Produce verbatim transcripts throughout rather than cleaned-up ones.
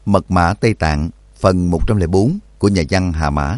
Mật mã Tây Tạng, phần một trăm lẻ bốn của nhà văn Hà Mã.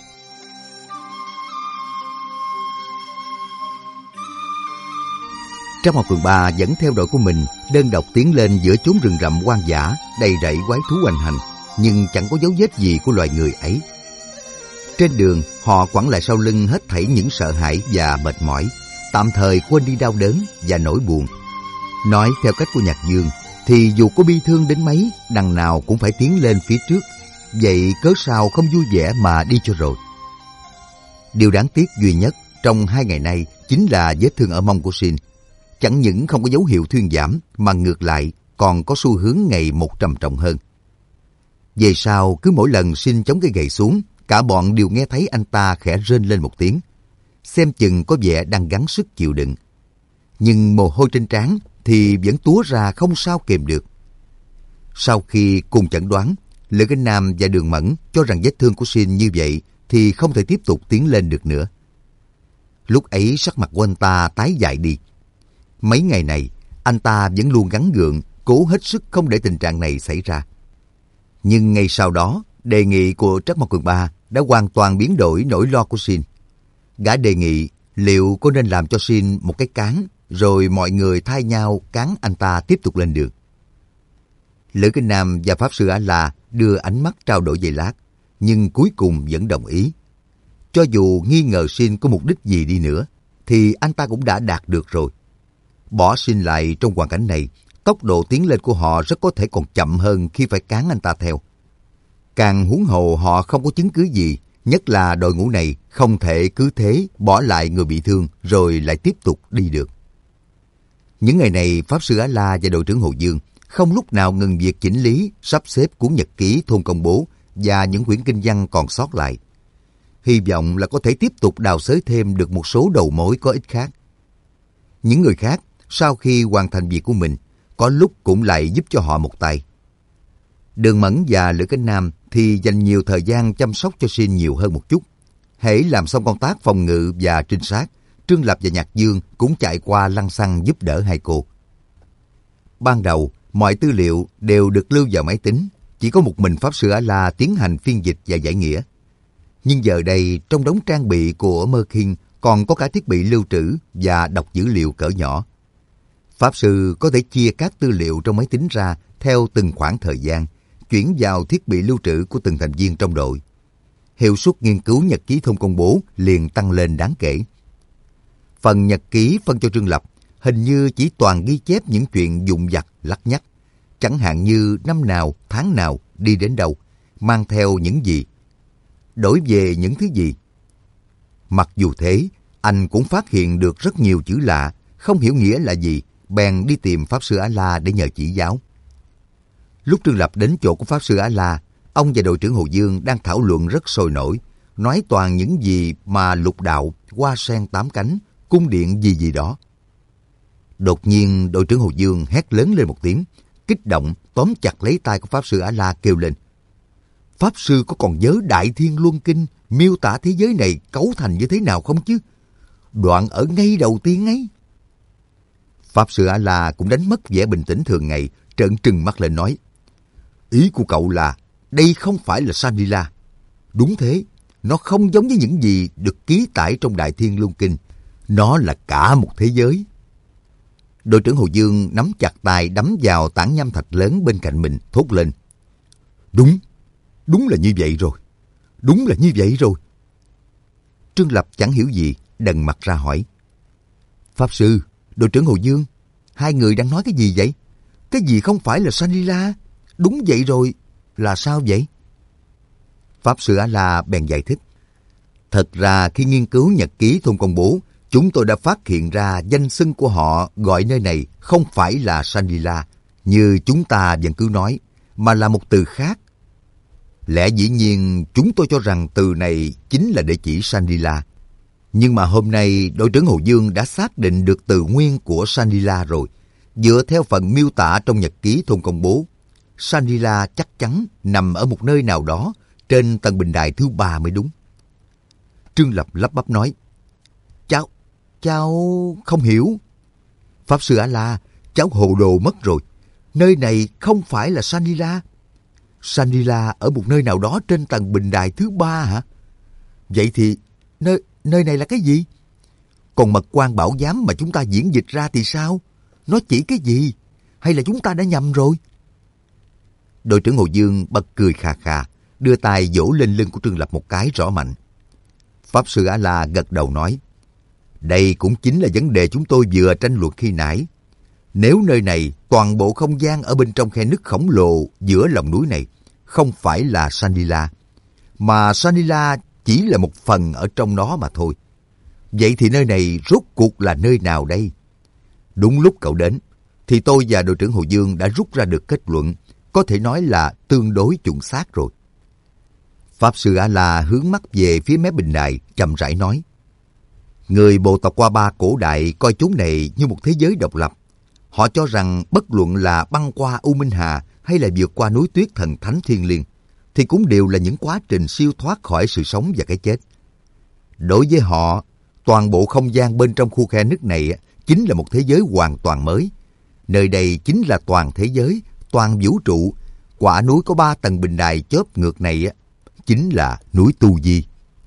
Trác Mộc Cường Ba dẫn theo đội của mình đơn độc tiến lên giữa chốn rừng rậm hoang dã đầy rẫy quái thú hoành hành, nhưng chẳng có dấu vết gì của loài người ấy. Trên đường, họ quẳng lại sau lưng hết thảy những sợ hãi và mệt mỏi, tạm thời quên đi đau đớn và nỗi buồn. Nói theo cách của Nhạc Dương, thì dù có bi thương đến mấy, đằng nào cũng phải tiến lên phía trước. Vậy cớ sao không vui vẻ mà đi cho rồi. Điều đáng tiếc duy nhất trong hai ngày nay chính là vết thương ở mông của Sin. Chẳng những không có dấu hiệu thuyên giảm, mà ngược lại còn có xu hướng ngày một trầm trọng hơn. Về sau, cứ mỗi lần Sin chống cây gậy xuống, cả bọn đều nghe thấy anh ta khẽ rên lên một tiếng. Xem chừng có vẻ đang gắng sức chịu đựng. Nhưng mồ hôi trên trán thì vẫn túa ra không sao kềm được. Sau khi cùng chẩn đoán, Lữ Kinh Nam và Đường Mẫn cho rằng vết thương của Sin như vậy thì không thể tiếp tục tiến lên được nữa. Lúc ấy sắc mặt của anh ta tái dại đi. Mấy ngày này, anh ta vẫn luôn gắng gượng, cố hết sức không để tình trạng này xảy ra. Nhưng ngay sau đó, đề nghị của Trác Mộc Cường Ba đã hoàn toàn biến đổi nỗi lo của Sin. Gã đề nghị liệu có nên làm cho Sin một cái cán, rồi mọi người thay nhau cán anh ta tiếp tục lên đường. Lữ Kinh Nam và Pháp Sư A-la đưa ánh mắt trao đổi giây lát, nhưng cuối cùng vẫn đồng ý. Cho dù nghi ngờ Sin có mục đích gì đi nữa, thì anh ta cũng đã đạt được rồi. Bỏ Sin lại trong hoàn cảnh này, tốc độ tiến lên của họ rất có thể còn chậm hơn khi phải cán anh ta theo. Càng huống hồ họ không có chứng cứ gì, nhất là đội ngũ này không thể cứ thế bỏ lại người bị thương rồi lại tiếp tục đi được. Những ngày này, Pháp Sư A-la và đội trưởng Hồ Dương không lúc nào ngừng việc chỉnh lý, sắp xếp cuốn nhật ký thôn công bố và những quyển kinh văn còn sót lại. Hy vọng là có thể tiếp tục đào xới thêm được một số đầu mối có ích khác. Những người khác, sau khi hoàn thành việc của mình, có lúc cũng lại giúp cho họ một tay. Đường Mẫn và Lữ Kinh Nam thì dành nhiều thời gian chăm sóc cho Sin nhiều hơn một chút. Hễ làm xong công tác phòng ngự và trinh sát, Trương Lập và Nhạc Dương cũng chạy qua lăng xăng giúp đỡ hai cô. Ban đầu, mọi tư liệu đều được lưu vào máy tính, chỉ có một mình Pháp Sư A-la tiến hành phiên dịch và giải nghĩa. Nhưng giờ đây, trong đống trang bị của Mơ Kinh còn có cả thiết bị lưu trữ và đọc dữ liệu cỡ nhỏ. Pháp Sư có thể chia các tư liệu trong máy tính ra theo từng khoảng thời gian, chuyển vào thiết bị lưu trữ của từng thành viên trong đội. Hiệu suất nghiên cứu nhật ký thôn công bố liền tăng lên đáng kể. Phần nhật ký phân cho Trương Lập hình như chỉ toàn ghi chép những chuyện dụng vặt lắt nhắt, chẳng hạn như năm nào, tháng nào, đi đến đâu, mang theo những gì, đổi về những thứ gì. Mặc dù thế, anh cũng phát hiện được rất nhiều chữ lạ, không hiểu nghĩa là gì, bèn đi tìm Pháp Sư A-la để nhờ chỉ giáo. Lúc Trương Lập đến chỗ của Pháp Sư A-la, ông và đội trưởng Hồ Dương đang thảo luận rất sôi nổi, nói toàn những gì mà lục đạo, hoa sen tám cánh, cung điện gì gì đó. Đột nhiên đội trưởng Hồ Dương hét lớn lên một tiếng, kích động tóm chặt lấy tay của Pháp Sư A-la kêu lên: Pháp Sư có còn nhớ Đại Thiên Luân Kinh miêu tả thế giới này cấu thành như thế nào không chứ? Đoạn ở ngay đầu tiên ấy. Pháp Sư A-la cũng đánh mất vẻ bình tĩnh thường ngày, trợn trừng mắt lên nói: Ý của cậu là đây không phải là Shangri-La. Đúng thế, nó không giống với những gì được ký tải trong Đại Thiên Luân Kinh. Nó là cả một thế giới. Đội trưởng Hồ Dương nắm chặt tay đấm vào tảng nham thạch lớn bên cạnh mình, thốt lên: Đúng, đúng là như vậy rồi. Đúng là như vậy rồi. Trương Lập chẳng hiểu gì, đần mặt ra hỏi: Pháp Sư, đội trưởng Hồ Dương, hai người đang nói cái gì vậy? Cái gì không phải là Shangri-La? Đúng vậy rồi, là sao vậy? Pháp Sư A-la bèn giải thích: Thật ra khi nghiên cứu nhật ký thôn công bố, chúng tôi đã phát hiện ra danh xưng của họ gọi nơi này không phải là Shangri-La, như chúng ta vẫn cứ nói, mà là một từ khác. Lẽ dĩ nhiên chúng tôi cho rằng từ này chính là để chỉ Shangri-La. Nhưng mà hôm nay đội trưởng Hồ Dương đã xác định được từ nguyên của Shangri-La rồi. Dựa theo phần miêu tả trong nhật ký thôn công bố, Shangri-La chắc chắn nằm ở một nơi nào đó trên tầng bình đài thứ ba mới đúng. Trương Lập lắp bắp nói: Cháu, cháu không hiểu. Pháp Sư A-la, cháu hồ đồ mất rồi. Nơi này không phải là Shangri-La. Shangri-La ở một nơi nào đó trên tầng bình đài thứ ba hả? Vậy thì nơi nơi này là cái gì? Còn mật quan bảo giám mà chúng ta diễn dịch ra thì sao? Nó chỉ cái gì? Hay là chúng ta đã nhầm rồi? Đội trưởng Hồ Dương bật cười khà khà, đưa tay vỗ lên lưng của Trương Lập một cái rõ mạnh. Pháp sư A-la gật đầu nói, đây cũng chính là vấn đề chúng tôi vừa tranh luận khi nãy. Nếu nơi này, toàn bộ không gian ở bên trong khe nứt khổng lồ giữa lòng núi này không phải là Shangri-La, mà Shangri-La chỉ là một phần ở trong nó mà thôi. Vậy thì nơi này rốt cuộc là nơi nào đây? Đúng lúc cậu đến, thì tôi và đội trưởng Hồ Dương đã rút ra được kết luận, có thể nói là tương đối chuẩn xác rồi. Pháp sư A-la hướng mắt về phía mé bình đài, chậm rãi nói, người bộ tộc Qua Ba cổ đại coi chốn này như một thế giới độc lập. Họ cho rằng bất luận là băng qua U Minh Hà hay là vượt qua núi tuyết thần thánh thiêng liêng, thì cũng đều là những quá trình siêu thoát khỏi sự sống và cái chết. Đối với họ, toàn bộ không gian bên trong khu khe nứt này chính là một thế giới hoàn toàn mới. Nơi đây chính là toàn thế giới, toàn vũ trụ. Quả núi có ba tầng bình đài chớp ngược này chính là núi Tu Di.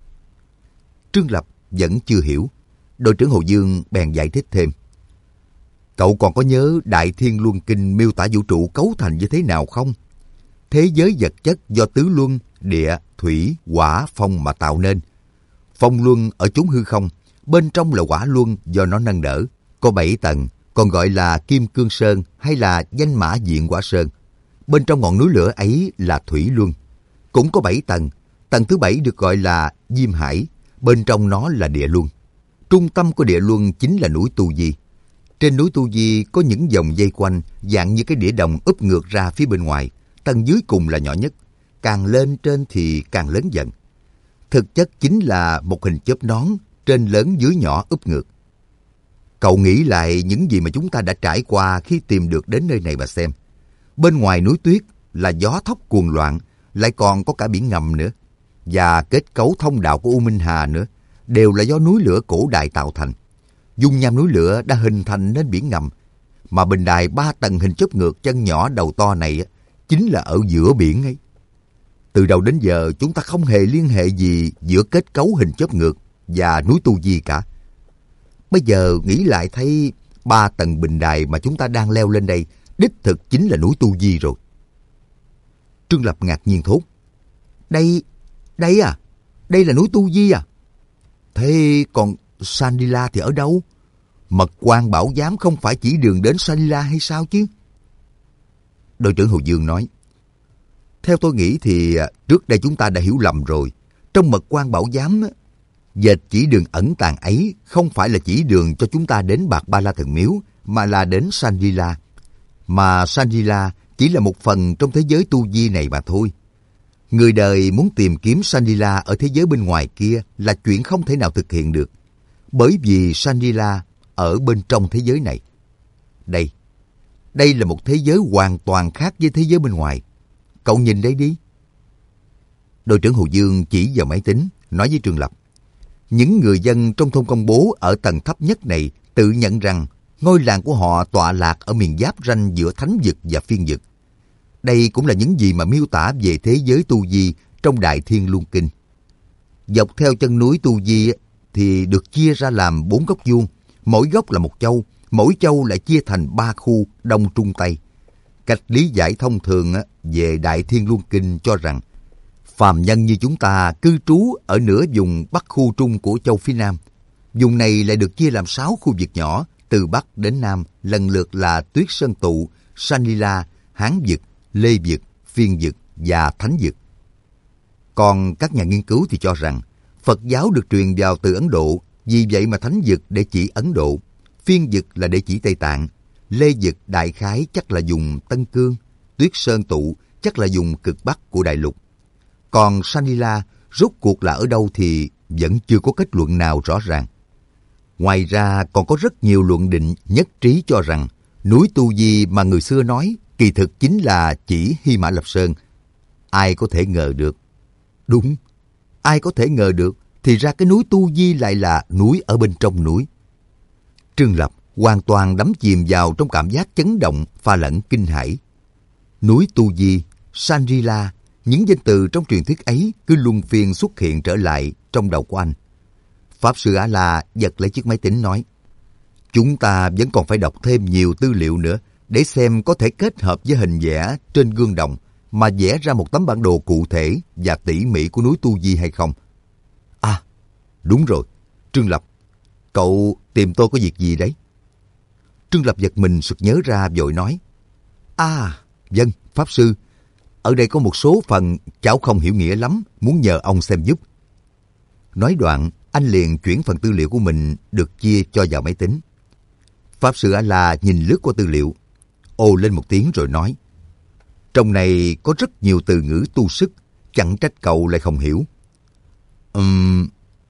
Trương Lập vẫn chưa hiểu. Đội trưởng Hồ Dương bèn giải thích thêm. Cậu còn có nhớ Đại Thiên Luân Kinh miêu tả vũ trụ cấu thành như thế nào không? Thế giới vật chất do tứ luân, địa, thủy, hỏa, phong mà tạo nên. Phong luân ở chốn hư không, bên trong là hỏa luân do nó nâng đỡ. Có bảy tầng, còn gọi là Kim Cương Sơn hay là Danh Mã Diện Hỏa Sơn. Bên trong ngọn núi lửa ấy là thủy luân. Cũng có bảy tầng, tầng thứ bảy được gọi là Diêm Hải, bên trong nó là địa luân. Trung tâm của địa luân chính là núi Tu Di. Trên núi Tu Di có những vòng dây quanh dạng như cái đĩa đồng úp ngược ra phía bên ngoài, tầng dưới cùng là nhỏ nhất, càng lên trên thì càng lớn dần. Thực chất chính là một hình chớp nón, trên lớn dưới nhỏ úp ngược. Cậu nghĩ lại những gì mà chúng ta đã trải qua khi tìm được đến nơi này mà xem. Bên ngoài núi tuyết là gió thốc cuồng loạn, lại còn có cả biển ngầm nữa. Và kết cấu thông đạo của U Minh Hà nữa, đều là do núi lửa cổ đại tạo thành. Dung nham núi lửa đã hình thành nên biển ngầm, mà bình đài ba tầng hình chớp ngược chân nhỏ đầu to này chính là ở giữa biển ấy. Từ đầu đến giờ chúng ta không hề liên hệ gì giữa kết cấu hình chớp ngược và núi Tu Di cả. Bây giờ nghĩ lại thấy ba tầng bình đài mà chúng ta đang leo lên đây đích thực chính là núi Tu Di rồi. Trương Lập ngạc nhiên thốt. Đây, đây à? Đây là núi Tu Di à? Thế còn Shangri-La thì ở đâu? Mật quan bảo giám không phải chỉ đường đến Shangri-La hay sao chứ? Đội trưởng Hồ Dương nói. Theo tôi nghĩ thì trước đây chúng ta đã hiểu lầm rồi. Trong mật quan bảo giám, dệt chỉ đường ẩn tàng ấy không phải là chỉ đường cho chúng ta đến Bạc Ba La Thần Miếu, mà là đến Shangri-La. Mà Shangri-La chỉ là một phần trong thế giới Tu Di này mà thôi. Người đời muốn tìm kiếm Shangri-La ở thế giới bên ngoài kia là chuyện không thể nào thực hiện được. Bởi vì Shangri-La ở bên trong thế giới này. Đây, đây là một thế giới hoàn toàn khác với thế giới bên ngoài. Cậu nhìn đây đi. Đội trưởng Hồ Dương chỉ vào máy tính, nói với Trương Lập. Những người dân trong thôn Công Bố ở tầng thấp nhất này tự nhận rằng ngôi làng của họ tọa lạc ở miền giáp ranh giữa thánh vực và phiên vực. Đây cũng là những gì mà miêu tả về thế giới Tu Di trong Đại Thiên Luân Kinh. Dọc theo chân núi Tu Di thì được chia ra làm bốn góc vuông, mỗi góc là một châu, mỗi châu lại chia thành ba khu Đông Trung Tây. Cách lý giải thông thường về Đại Thiên Luân Kinh cho rằng phàm nhân như chúng ta cư trú ở nửa vùng Bắc khu Trung của châu phía Nam. Vùng này lại được chia làm sáu khu vực nhỏ, từ Bắc đến Nam, lần lượt là Tuyết Sơn Tụ, Shangri-La, Hán Vực, Lê Vực, Phiên Vực và Thánh Vực. Còn các nhà nghiên cứu thì cho rằng Phật giáo được truyền vào từ Ấn Độ, vì vậy mà Thánh Vực để chỉ Ấn Độ, Phiên Vực là để chỉ Tây Tạng, Lê Vực đại khái chắc là vùng Tân Cương, Tuyết Sơn Tụ chắc là vùng cực Bắc của đại lục. Còn Shangri-La rốt cuộc là ở đâu thì vẫn chưa có kết luận nào rõ ràng. Ngoài ra còn có rất nhiều luận định nhất trí cho rằng núi Tu Di mà người xưa nói kỳ thực chính là chỉ Hy Mã Lập Sơn. Ai có thể ngờ được? Đúng, ai có thể ngờ được thì ra cái núi Tu Di lại là núi ở bên trong núi. Trương Lập hoàn toàn đắm chìm vào trong cảm giác chấn động pha lẫn kinh hãi. Núi Tu Di Shangri-La, những danh từ trong truyền thuyết ấy cứ luân phiên xuất hiện trở lại trong đầu của anh. Pháp sư A-la giật lấy chiếc máy tính nói, chúng ta vẫn còn phải đọc thêm nhiều tư liệu nữa để xem có thể kết hợp với hình vẽ trên gương đồng mà vẽ ra một tấm bản đồ cụ thể và tỉ mỉ của núi Tu Di hay không. À, đúng rồi, Trương Lập, cậu tìm tôi có việc gì đấy? Trương Lập giật mình sực nhớ ra vội nói, À, vâng, Pháp sư, ở đây có một số phần cháu không hiểu nghĩa lắm, muốn nhờ ông xem giúp. Nói đoạn, anh liền chuyển phần tư liệu của mình được chia cho vào máy tính. Pháp sư A-la nhìn lướt qua tư liệu, ồ lên một tiếng rồi nói, trong này có rất nhiều từ ngữ tu sức, chẳng trách cậu lại không hiểu. Ừm...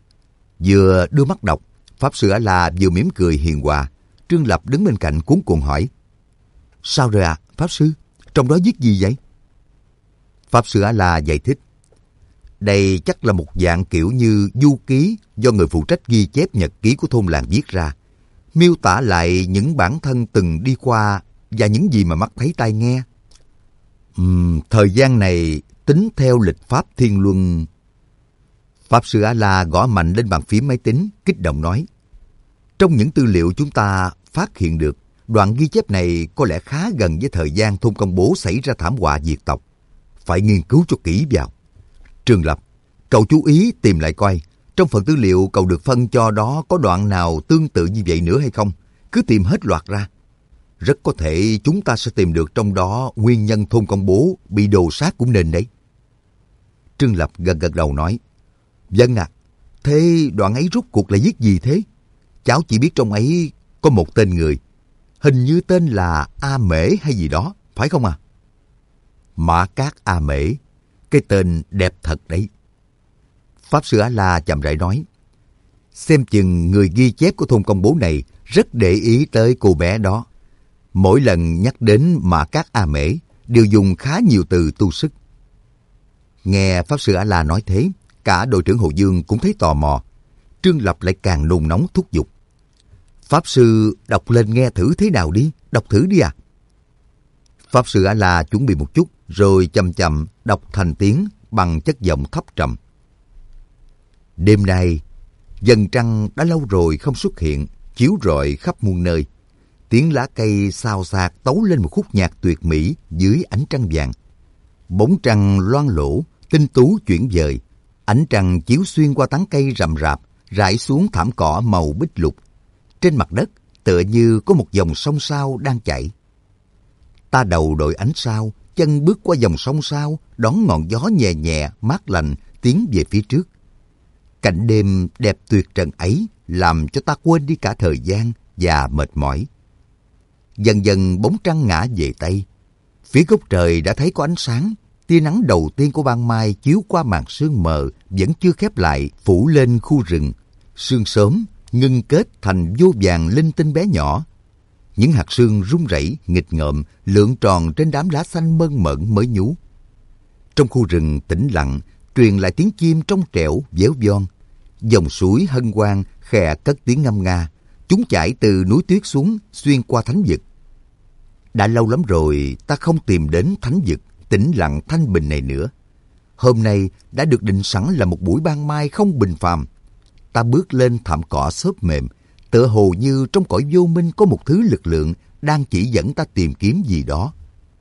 Vừa đưa mắt đọc, Pháp sư A-la vừa mỉm cười hiền hòa. Trương Lập đứng bên cạnh cuống cuồng hỏi, sao rồi à, Pháp sư? Trong đó viết gì vậy? Pháp sư A-la giải thích, đây chắc là một dạng kiểu như du ký do người phụ trách ghi chép nhật ký của thôn làng viết ra, miêu tả lại những bản thân từng đi qua và những gì mà mắt thấy tai nghe. Uhm, thời gian này tính theo lịch pháp thiên luân. Pháp sư A-la gõ mạnh lên bàn phím máy tính, kích động nói, trong những tư liệu chúng ta phát hiện được, đoạn ghi chép này có lẽ khá gần với thời gian thôn Công Bố xảy ra thảm họa diệt tộc. Phải nghiên cứu cho kỹ vào. Trương Lập, cậu chú ý tìm lại coi, trong phần tư liệu cậu được phân cho đó có đoạn nào tương tự như vậy nữa hay không? Cứ tìm hết loạt ra. Rất có thể chúng ta sẽ tìm được trong đó nguyên nhân thôn Công Bố bị đồ sát cũng nên đấy. Trương Lập gật gật đầu nói, vâng ạ, à, thế đoạn ấy rốt cuộc là viết gì thế? Cháu chỉ biết trong ấy có một tên người, hình như tên là A Mễ hay gì đó, phải không à? Mã Cát A Mễ, cái tên đẹp thật đấy. Pháp sư A-la chậm rãi nói, xem chừng người ghi chép của thôn Công Bố này rất để ý tới cô bé đó. Mỗi lần nhắc đến Mã Cát A Mễ đều dùng khá nhiều từ tu sức. Nghe Pháp sư A-la nói thế, cả đội trưởng Hồ Dương cũng thấy tò mò. Trương Lập lại càng nôn nóng thúc giục, Pháp sư đọc lên nghe thử thế nào đi, đọc thử đi à. Pháp sư A-la chuẩn bị một chút rồi chậm chậm đọc thành tiếng bằng chất giọng thấp trầm. Đêm nay, dần trăng đã lâu rồi không xuất hiện, chiếu rọi khắp muôn nơi. Tiếng lá cây xào xạc tấu lên một khúc nhạc tuyệt mỹ dưới ánh trăng vàng. Bóng trăng loang lổ, tinh tú chuyển dời. Ánh trăng chiếu xuyên qua tán cây rậm rạp, rải xuống thảm cỏ màu bích lục. Trên mặt đất tựa như có một dòng sông sao đang chảy. Ta đầu đội ánh sao, chân bước qua dòng sông sao, đón ngọn gió nhẹ nhẹ, mát lành, tiến về phía trước. Cảnh đêm đẹp tuyệt trần ấy làm cho ta quên đi cả thời gian và mệt mỏi. Dần dần bóng trăng ngã về Tây. Phía góc trời đã thấy có ánh sáng, tia nắng đầu tiên của ban mai chiếu qua màn sương mờ vẫn chưa khép lại, phủ lên khu rừng. Sương sớm ngưng kết thành vô vàng linh tinh bé nhỏ. Những hạt sương rung rẩy, nghịch ngợm, lượn tròn trên đám lá xanh mơn mởn mới nhú. Trong khu rừng tĩnh lặng, truyền lại tiếng chim trong trẻo, véo von. Dòng suối hân hoan khè cất tiếng ngâm nga. Chúng chảy từ núi tuyết xuống, xuyên qua thánh vực. Đã lâu lắm rồi ta không tìm đến thánh vực tĩnh lặng thanh bình này nữa. Hôm nay đã được định sẵn là một buổi ban mai không bình phàm. Ta bước lên thảm cỏ xốp mềm, tựa hồ như trong cõi vô minh có một thứ lực lượng đang chỉ dẫn ta tìm kiếm gì đó.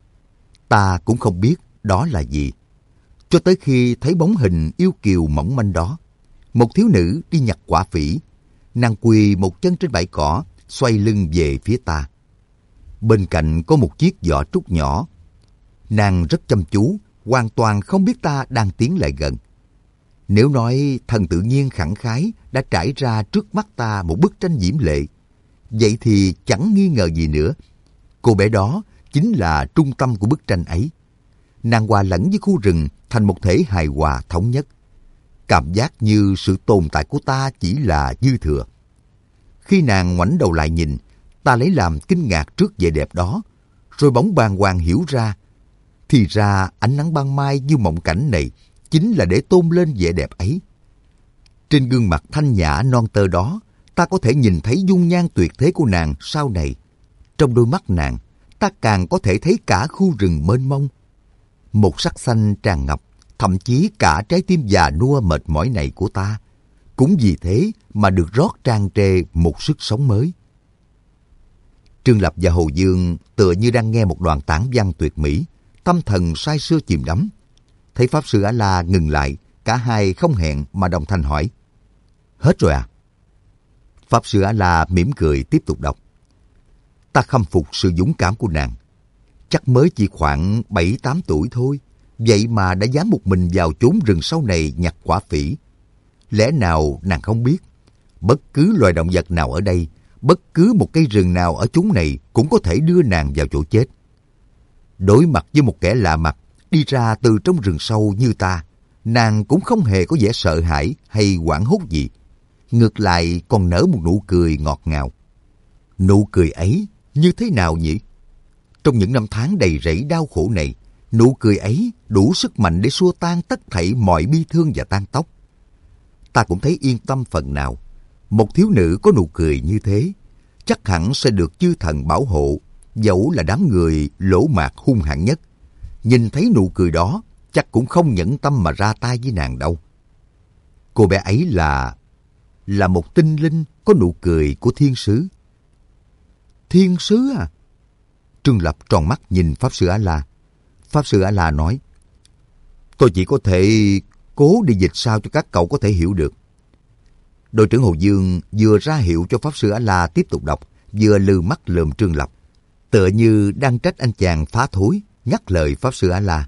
Ta cũng không biết đó là gì, cho tới khi thấy bóng hình yêu kiều mỏng manh đó. Một thiếu nữ đi nhặt quả phỉ. Nàng quỳ một chân trên bãi cỏ, xoay lưng về phía ta. Bên cạnh có một chiếc giỏ trúc nhỏ. Nàng rất chăm chú, hoàn toàn không biết ta đang tiến lại gần. Nếu nói thần tự nhiên khẳng khái đã trải ra trước mắt ta một bức tranh diễm lệ, vậy thì chẳng nghi ngờ gì nữa. Cô bé đó chính là trung tâm của bức tranh ấy. Nàng hòa lẫn với khu rừng thành một thể hài hòa thống nhất. Cảm giác như sự tồn tại của ta chỉ là dư thừa. Khi nàng ngoảnh đầu lại nhìn, ta lấy làm kinh ngạc trước vẻ đẹp đó, rồi bỗng bàng hoàng hiểu ra. Thì ra ánh nắng ban mai như mộng cảnh này chính là để tôn lên vẻ đẹp ấy. Trên gương mặt thanh nhã non tơ đó, ta có thể nhìn thấy dung nhan tuyệt thế của nàng sau này. Trong đôi mắt nàng, ta càng có thể thấy cả khu rừng mênh mông. một sắc xanh tràn ngập, thậm chí cả trái tim già nua mệt mỏi này của ta, cũng vì thế mà được rót tràn trề một sức sống mới. Trương Lập và Hồ Dương tựa như đang nghe một đoạn tản văn tuyệt mỹ, tâm thần say sưa chìm đắm. Thấy Pháp Sư A-la ngừng lại, cả hai không hẹn mà đồng thanh hỏi: Hết rồi à? Pháp Sư A-la mỉm cười tiếp tục đọc: Ta khâm phục sự dũng cảm của nàng. Chắc mới chỉ khoảng bảy tám tuổi thôi, vậy mà đã dám một mình vào chốn rừng sâu này nhặt quả phỉ. Lẽ nào nàng không biết, bất cứ loài động vật nào ở đây, bất cứ một cây rừng nào ở chốn này cũng có thể đưa nàng vào chỗ chết. Đối mặt với một kẻ lạ mặt đi ra từ trong rừng sâu như ta, nàng cũng không hề có vẻ sợ hãi hay hoảng hốt gì. Ngược lại còn nở một nụ cười ngọt ngào. Nụ cười ấy như thế nào nhỉ? Trong những năm tháng đầy rẫy đau khổ này, nụ cười ấy đủ sức mạnh để xua tan tất thảy mọi bi thương và tan tóc. Ta cũng thấy yên tâm phần nào. Một thiếu nữ có nụ cười như thế, chắc hẳn sẽ được chư thần bảo hộ, dẫu là đám người lỗ mạc hung hãn nhất. Nhìn thấy nụ cười đó, chắc cũng không nhẫn tâm mà ra tay với nàng đâu. Cô bé ấy là... là một tinh linh có nụ cười của thiên sứ. Thiên sứ à? Trương Lập tròn mắt nhìn Pháp Sư A-la. Pháp Sư A-la nói: Tôi chỉ có thể cố đi dịch sao cho các cậu có thể hiểu được. Đội trưởng Hồ Dương vừa ra hiệu cho Pháp Sư A-la tiếp tục đọc, vừa lừ mắt lườm Trương Lập, tựa như đang trách anh chàng phá thối, ngắt lời Pháp Sư A-la.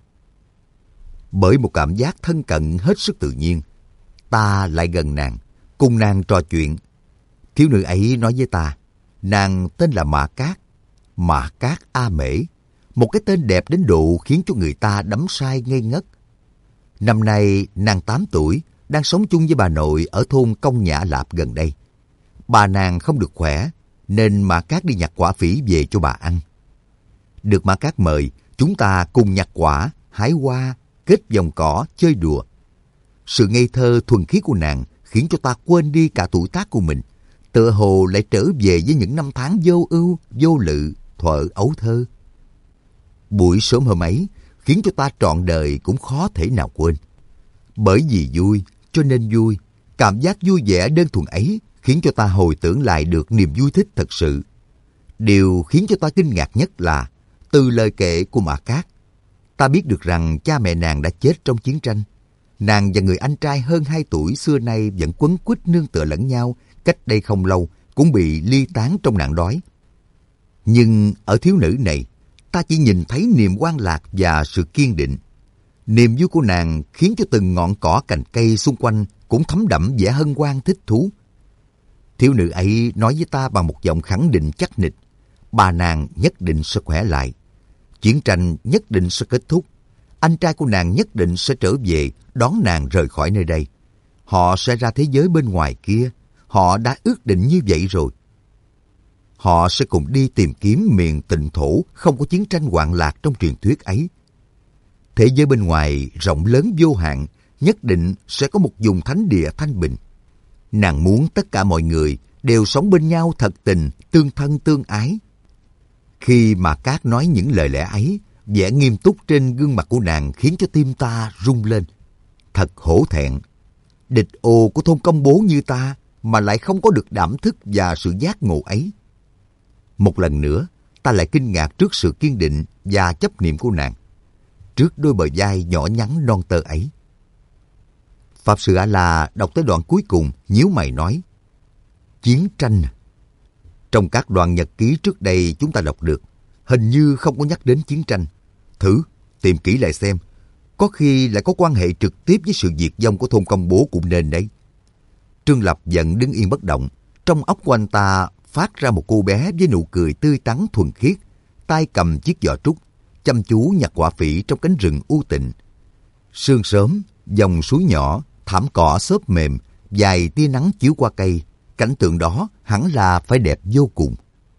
Bởi một cảm giác thân cận hết sức tự nhiên, ta lại gần nàng, cùng nàng trò chuyện. Thiếu nữ ấy nói với ta, nàng tên là Mã Cát, Mã Cát A Mễ, một cái tên đẹp đến độ khiến cho người ta đắm say ngây ngất. Năm nay nàng tám tuổi, đang sống chung với bà nội ở thôn Công Nhã Lạp gần đây. Bà nàng không được khỏe, nên Mã Cát đi nhặt quả phỉ về cho bà ăn. Được Mã Cát mời, chúng ta cùng nhặt quả, hái hoa, kết vòng cỏ, chơi đùa. Sự ngây thơ thuần khiết của nàng khiến cho ta quên đi cả tuổi tác của mình, tựa hồ lại trở về với những năm tháng vô ưu, vô lự, thuở ấu thơ. Buổi sớm hôm ấy khiến cho ta trọn đời cũng khó thể nào quên. Bởi vì vui cho nên vui, cảm giác vui vẻ đơn thuần ấy khiến cho ta hồi tưởng lại được niềm vui thích thật sự. Điều khiến cho ta kinh ngạc nhất là từ lời kể của Mã Cát, ta biết được rằng cha mẹ nàng đã chết trong chiến tranh. Nàng và người anh trai hơn hai tuổi xưa nay vẫn quấn quýt nương tựa lẫn nhau, cách đây không lâu cũng bị ly tán trong nạn đói. Nhưng ở thiếu nữ này, ta chỉ nhìn thấy niềm hoan lạc và sự kiên định. Niềm vui của nàng khiến cho từng ngọn cỏ cành cây xung quanh cũng thấm đẫm vẻ hân hoan thích thú. Thiếu nữ ấy nói với ta bằng một giọng khẳng định chắc nịch, bà nàng nhất định sẽ khỏe lại. Chiến tranh nhất định sẽ kết thúc. Anh trai của nàng nhất định sẽ trở về đón nàng rời khỏi nơi đây. Họ sẽ ra thế giới bên ngoài kia. Họ đã ước định như vậy rồi. Họ sẽ cùng đi tìm kiếm miền tịnh thổ không có chiến tranh hoạn lạc trong truyền thuyết ấy. Thế giới bên ngoài rộng lớn vô hạn, nhất định sẽ có một vùng thánh địa thanh bình. Nàng muốn tất cả mọi người đều sống bên nhau thật tình, tương thân tương ái. Khi mà Cát nói những lời lẽ ấy, vẻ nghiêm túc trên gương mặt của nàng khiến cho tim ta rung lên. Thật hổ thẹn. Địch ô của thôn Công Bố như ta mà lại không có được đảm thức và sự giác ngộ ấy. Một lần nữa, ta lại kinh ngạc trước sự kiên định và chấp niệm của nàng, trước đôi bờ vai nhỏ nhắn non tơ ấy. Pháp Sư A-la đọc tới đoạn cuối cùng, nhíu mày nói: Chiến tranh. Trong các đoạn nhật ký trước đây chúng ta đọc được, hình như không có nhắc đến chiến tranh. Thử tìm kỹ lại xem, có khi lại có quan hệ trực tiếp với sự diệt vong của thôn Công Bố cũng nên đấy. Trương Lập vẫn đứng yên bất động, trong óc của anh ta phát ra một cô bé với nụ cười tươi tắn thuần khiết, tay cầm chiếc giỏ trúc, chăm chú nhặt quả phỉ trong cánh rừng u tịnh. Sương sớm, dòng suối nhỏ, thảm cỏ xốp mềm, vài tia nắng chiếu qua cây, cảnh tượng đó hẳn là phải đẹp vô cùng.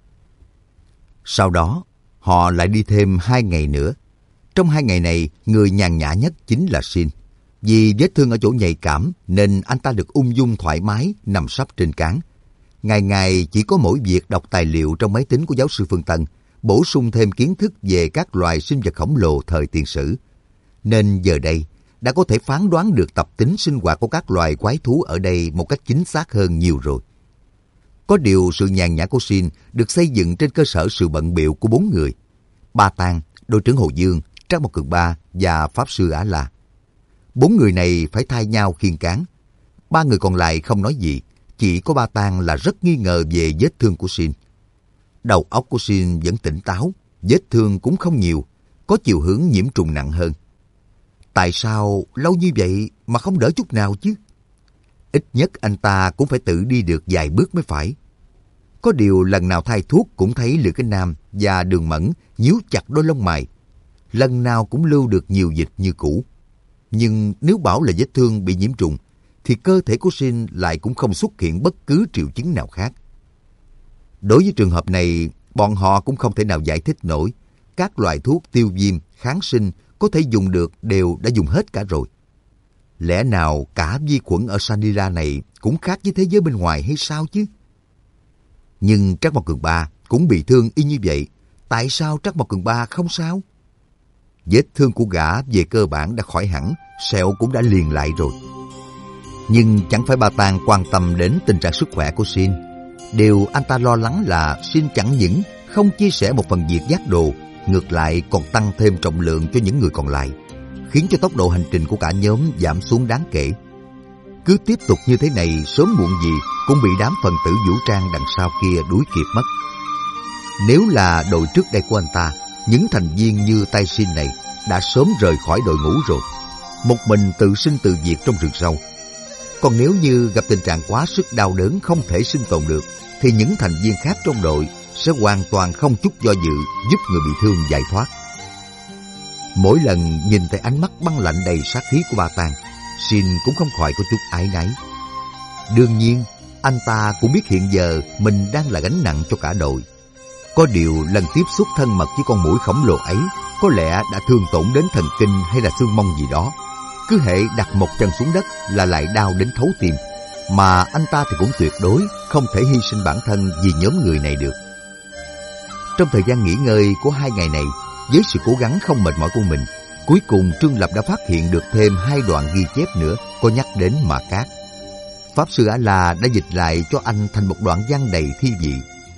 Sau đó, họ lại đi thêm hai ngày nữa. Trong hai ngày này, người nhàn nhã nhất chính là Sin. Vì vết thương ở chỗ nhạy cảm nên anh ta được ung dung thoải mái nằm sấp trên cáng. Ngày ngày chỉ có mỗi việc đọc tài liệu trong máy tính của giáo sư Phương Tân, bổ sung thêm kiến thức về các loài sinh vật khổng lồ thời tiền sử. nên giờ đây đã có thể phán đoán được tập tính sinh hoạt của các loài quái thú ở đây một cách chính xác hơn nhiều rồi. Có điều sự nhàn nhã của Shin được xây dựng trên cơ sở sự bận bịu của bốn người: Ba Tang, đội trưởng Hồ Dương, Trác Mộc Cường Ba và Pháp Sư Á La. Bốn người này phải thay nhau khiêng cáng. Ba người còn lại không nói gì, chỉ có Ba Tang là rất nghi ngờ về vết thương của Shin. Đầu óc của Shin vẫn tỉnh táo, vết thương cũng không nhiều, có chiều hướng nhiễm trùng nặng hơn. Tại sao lâu như vậy mà không đỡ chút nào chứ? Ít nhất anh ta cũng phải tự đi được vài bước mới phải. Có điều lần nào thay thuốc cũng thấy Lữ Kinh Nam và Đường Mẫn nhíu chặt đôi lông mày. Lần nào cũng lưu được nhiều dịch như cũ. Nhưng nếu bảo là vết thương bị nhiễm trùng, thì cơ thể của Shin lại cũng không xuất hiện bất cứ triệu chứng nào khác. Đối với trường hợp này, bọn họ cũng không thể nào giải thích nổi. Các loại thuốc tiêu viêm, kháng sinh có thể dùng được đều đã dùng hết cả rồi. Lẽ nào cả vi khuẩn ở Sanira này cũng khác với thế giới bên ngoài hay sao chứ? Nhưng Trác Mộc Cường Ba cũng bị thương y như vậy. Tại sao Trác Mộc Cường Ba không sao? Vết thương của gã về cơ bản đã khỏi hẳn, sẹo cũng đã liền lại rồi. Nhưng chẳng phải Ba Tang quan tâm đến tình trạng sức khỏe của Shin. Điều anh ta lo lắng là Shin chẳng những không chia sẻ một phần việc vác đồ, ngược lại còn tăng thêm trọng lượng cho những người còn lại, khiến cho tốc độ hành trình của cả nhóm giảm xuống đáng kể. Cứ tiếp tục như thế này, sớm muộn gì cũng bị đám phần tử vũ trang đằng sau kia đuổi kịp mất. Nếu là đội trước đây của anh ta, những thành viên như Tai Shin này đã sớm rời khỏi đội ngũ rồi, một mình tự sinh tự diệt trong rừng sâu. Còn nếu như gặp tình trạng quá sức đau đớn không thể sinh tồn được, thì những thành viên khác trong đội sẽ hoàn toàn không chút do dự giúp người bị thương giải thoát. Mỗi lần nhìn thấy ánh mắt băng lạnh đầy sát khí của Ba Tang, Shin cũng không khỏi có chút áy náy. Đương nhiên, anh ta cũng biết hiện giờ mình đang là gánh nặng cho cả đội. Có điều lần tiếp xúc thân mật với con muỗi khổng lồ ấy có lẽ đã thương tổn đến thần kinh hay là xương mông gì đó. Cứ hễ đặt một chân xuống đất là lại đau đến thấu tim. Mà anh ta thì cũng tuyệt đối không thể hy sinh bản thân vì nhóm người này được. Trong thời gian nghỉ ngơi của hai ngày này, với sự cố gắng không mệt mỏi của mình, cuối cùng Trương Lập đã phát hiện được thêm hai đoạn ghi chép nữa có nhắc đến Ma Cát. Pháp Sư Á La đã dịch lại cho anh thành một đoạn văn đầy thi vị.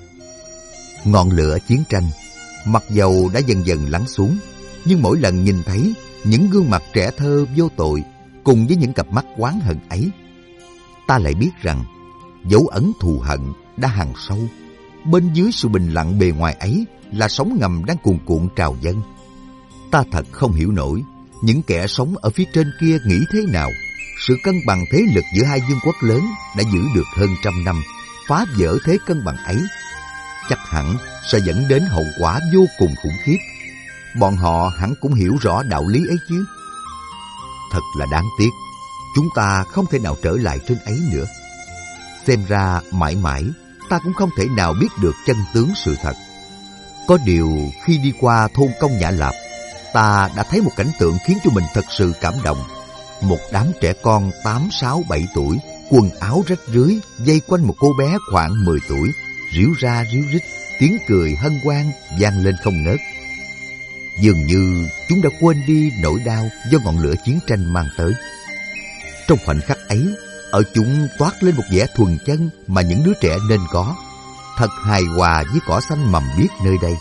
Ngọn lửa chiến tranh, mặc dầu đã dần dần lắng xuống, nhưng mỗi lần nhìn thấy những gương mặt trẻ thơ vô tội cùng với những cặp mắt oán hận ấy, ta lại biết rằng dấu ấn thù hận đã hằn sâu. Bên dưới sự bình lặng bề ngoài ấy là sóng ngầm đang cuồn cuộn trào dâng. Ta thật không hiểu nổi những kẻ sống ở phía trên kia nghĩ thế nào. Sự cân bằng thế lực giữa hai vương quốc lớn đã giữ được hơn trăm năm, phá vỡ thế cân bằng ấy chắc hẳn sẽ dẫn đến hậu quả vô cùng khủng khiếp. Bọn họ hẳn cũng hiểu rõ đạo lý ấy chứ. Thật là đáng tiếc, chúng ta không thể nào trở lại trên ấy nữa. Xem ra mãi mãi ta cũng không thể nào biết được chân tướng sự thật. Có điều khi đi qua thôn Công Nhã Lạp, ta đã thấy một cảnh tượng khiến cho mình thật sự cảm động. Một đám trẻ con tám, sáu, bảy tuổi, quần áo rách rưới, vây quanh một cô bé khoảng mười tuổi, ríu ra ríu rít, tiếng cười hân hoan vang lên không ngớt. Dường như chúng đã quên đi nỗi đau do ngọn lửa chiến tranh mang tới. Trong khoảnh khắc ấy, ở chúng toát lên một vẻ thuần chân mà những đứa trẻ nên có, thật hài hòa với cỏ xanh mầm biếc nơi đây.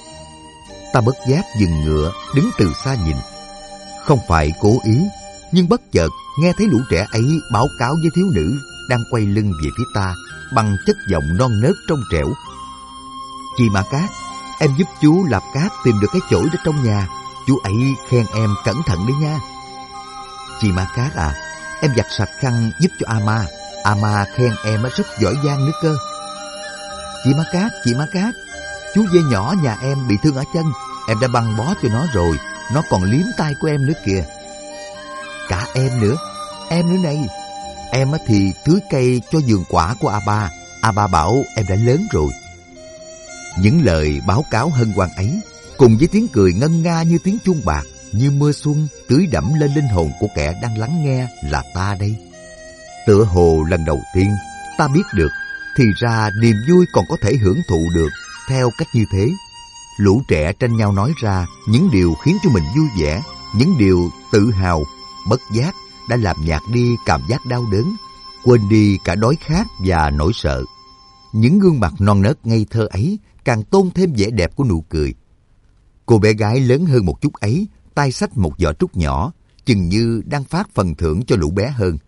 Ta bất giác dừng ngựa, đứng từ xa nhìn. Không phải cố ý, nhưng bất chợt nghe thấy lũ trẻ ấy báo cáo với thiếu nữ đang quay lưng về phía ta bằng chất giọng non nớt trong trẻo. Chị Ma Cát, em giúp chú Lạp Cát tìm được cái chổi ở trong nhà. Chú ấy khen em cẩn thận đấy nha. Chị Ma Cát à, em giặt sạch khăn giúp cho Ama. Ama khen em rất giỏi giang nữa cơ. Chị Ma Cát, chị Ma Cát, chú dê nhỏ nhà em bị thương ở chân. Em đã băng bó cho nó rồi, nó còn liếm tay của em nữa kìa. Cả em nữa, em nữa này. Em thì tưới cây cho vườn quả của A-ba. A-ba bảo em đã lớn rồi. Những lời báo cáo hân hoan ấy, cùng với tiếng cười ngân nga như tiếng chuông bạc, như mưa xuân tưới đẫm lên linh hồn của kẻ đang lắng nghe là ta đây. Tựa hồ lần đầu tiên ta biết được, thì ra niềm vui còn có thể hưởng thụ được theo cách như thế. Lũ trẻ tranh nhau nói ra những điều khiến cho mình vui vẻ, những điều tự hào, bất giác đã làm nhạt đi cảm giác đau đớn, quên đi cả đói khát và nỗi sợ. Những gương mặt non nớt ngây thơ ấy càng tôn thêm vẻ đẹp của nụ cười. Cô bé gái lớn hơn một chút ấy, tay xách một giỏ trúc nhỏ, chừng như đang phát phần thưởng cho lũ bé hơn.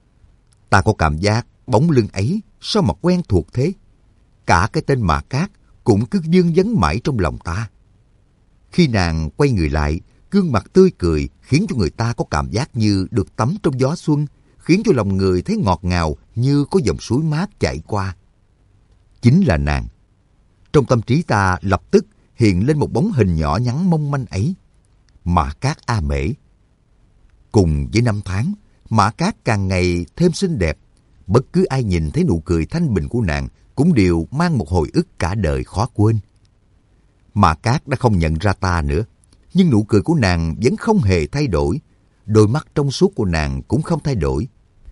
Ta có cảm giác bóng lưng ấy sao mà quen thuộc thế? Cả cái tên Mạc Cát cũng cứ vương vấn mãi trong lòng ta. Khi nàng quay người lại, gương mặt tươi cười khiến cho người ta có cảm giác như được tắm trong gió xuân, khiến cho lòng người thấy ngọt ngào như có dòng suối mát chảy qua. Chính là nàng. Trong tâm trí ta lập tức hiện lên một bóng hình nhỏ nhắn mong manh ấy. Mã Cát A Mễ. Cùng với năm tháng, Mã Cát càng ngày thêm xinh đẹp. Bất cứ ai nhìn thấy nụ cười thanh bình của nàng cũng đều mang một hồi ức cả đời khó quên. Mã Cát đã không nhận ra ta nữa, nhưng nụ cười của nàng vẫn không hề thay đổi. Đôi mắt trong suốt của nàng cũng không thay đổi.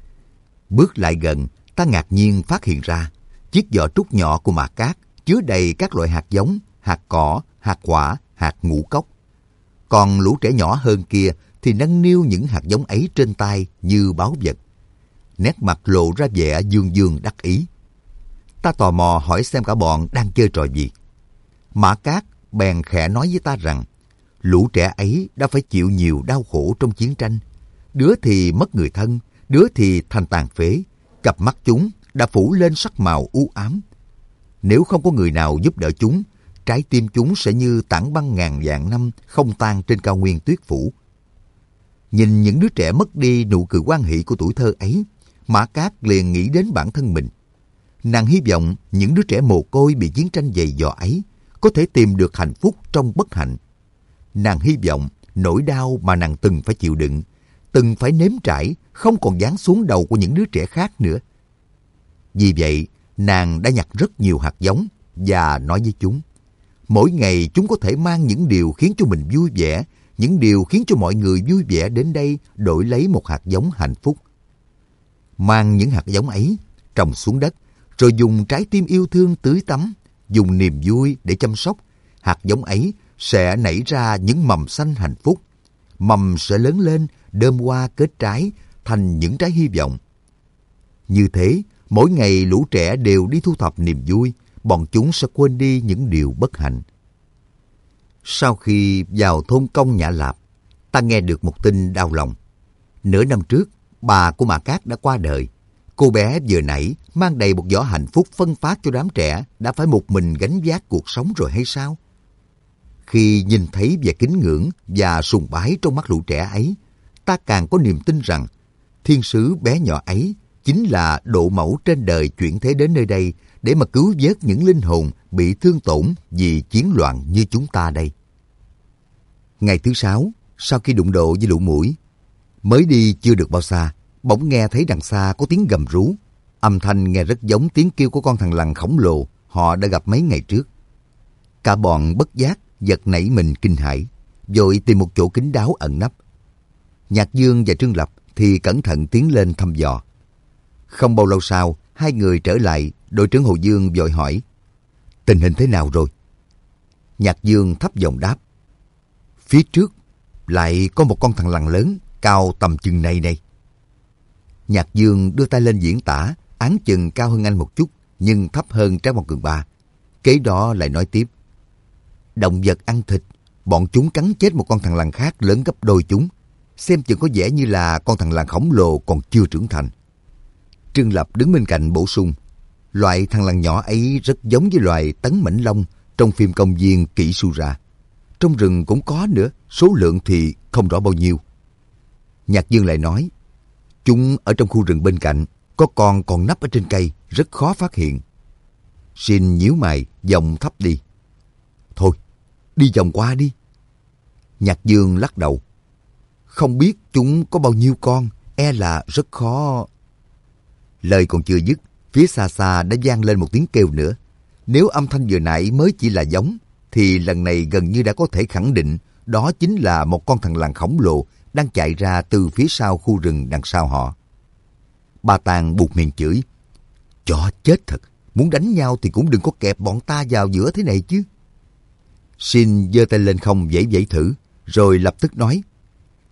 Bước lại gần, ta ngạc nhiên phát hiện ra chiếc giỏ trúc nhỏ của Mã Cát chứa đầy các loại hạt giống, hạt cỏ, hạt quả, hạt ngũ cốc. Còn lũ trẻ nhỏ hơn kia thì nâng niu những hạt giống ấy trên tay như báu vật. Nét mặt lộ ra vẻ dương dương đắc ý. Ta tò mò hỏi xem cả bọn đang chơi trò gì. Mã Cát bèn khẽ nói với ta rằng lũ trẻ ấy đã phải chịu nhiều đau khổ trong chiến tranh. Đứa thì mất người thân, đứa thì thành tàn phế. Cặp mắt chúng đã phủ lên sắc màu u ám. Nếu không có người nào giúp đỡ chúng, trái tim chúng sẽ như tảng băng ngàn vạn năm không tan trên cao nguyên tuyết phủ. Nhìn những đứa trẻ mất đi nụ cười hoan hỷ của tuổi thơ ấy, Mã Cát liền nghĩ đến bản thân mình. Nàng hy vọng những đứa trẻ mồ côi bị chiến tranh dày dò ấy có thể tìm được hạnh phúc trong bất hạnh. Nàng hy vọng nỗi đau mà nàng từng phải chịu đựng, từng phải nếm trải không còn giáng xuống đầu của những đứa trẻ khác nữa. Vì vậy, nàng đã nhặt rất nhiều hạt giống và nói với chúng. Mỗi ngày chúng có thể mang những điều khiến cho mình vui vẻ, những điều khiến cho mọi người vui vẻ đến đây đổi lấy một hạt giống hạnh phúc. Mang những hạt giống ấy, trồng xuống đất, rồi dùng trái tim yêu thương tưới tắm, dùng niềm vui để chăm sóc. Hạt giống ấy sẽ nảy ra những mầm xanh hạnh phúc. Mầm sẽ lớn lên, đơm hoa kết trái, thành những trái hy vọng. Như thế, mỗi ngày lũ trẻ đều đi thu thập niềm vui, bọn chúng sẽ quên đi những điều bất hạnh. Sau khi vào thôn Công Nhã Lạp, ta nghe được một tin đau lòng. Nửa năm trước, bà của Mã Cát đã qua đời. Cô bé vừa nãy mang đầy một giỏ hạnh phúc phân phát cho đám trẻ đã phải một mình gánh vác cuộc sống rồi hay sao? Khi nhìn thấy vẻ kính ngưỡng và sùng bái trong mắt lũ trẻ ấy, ta càng có niềm tin rằng thiên sứ bé nhỏ ấy chính là độ mẫu trên đời chuyển thế đến nơi đây để mà cứu vớt những linh hồn bị thương tổn vì chiến loạn như chúng ta đây. Ngày thứ sáu, sau khi đụng độ với lũ muỗi, mới đi chưa được bao xa, bỗng nghe thấy đằng xa có tiếng gầm rú. Âm thanh nghe rất giống tiếng kêu của con thằn lằn khổng lồ họ đã gặp mấy ngày trước. Cả bọn bất giác giật nảy mình kinh hãi, vội tìm một chỗ kín đáo ẩn nấp. Nhạc Dương và Trương Lập thì cẩn thận tiến lên thăm dò. Không bao lâu sau, hai người trở lại, đội trưởng Hồ Dương vội hỏi: tình hình thế nào rồi? Nhạc Dương thấp giọng đáp: phía trước lại có một con thằn lằn lớn, cao tầm chừng này này. Nhạc Dương đưa tay lên diễn tả, áng chừng cao hơn anh một chút, nhưng thấp hơn Trác Mộc Cường Ba. Kế đó lại nói tiếp: động vật ăn thịt, bọn chúng cắn chết một con thằn lằn khác lớn gấp đôi chúng. Xem chừng có vẻ như là con thằn lằn khổng lồ còn chưa trưởng thành. Trương Lập đứng bên cạnh bổ sung: loại thằn lằn nhỏ ấy rất giống với loài tấn mãnh long trong phim công viên Kỷ Sura. Trong rừng cũng có nữa, số lượng thì không rõ bao nhiêu. Nhạc Dương lại nói: chúng ở trong khu rừng bên cạnh, có con còn nấp ở trên cây, rất khó phát hiện. Xin nhíu mày, giọng thấp đi: thôi, đi vòng qua đi. Nhạc Dương lắc đầu: không biết chúng có bao nhiêu con, e là rất khó. Lời còn chưa dứt, phía xa xa đã vang lên một tiếng kêu nữa. Nếu âm thanh vừa nãy mới chỉ là giống, thì lần này gần như đã có thể khẳng định đó chính là một con thằn lằn khổng lồ đang chạy ra từ phía sau khu rừng đằng sau họ. Ba Tàng buột miệng chửi: chó chết thật, muốn đánh nhau thì cũng đừng có kẹp bọn ta vào giữa thế này chứ. Xin giơ tay lên không vẫy vẫy thử, rồi lập tức nói: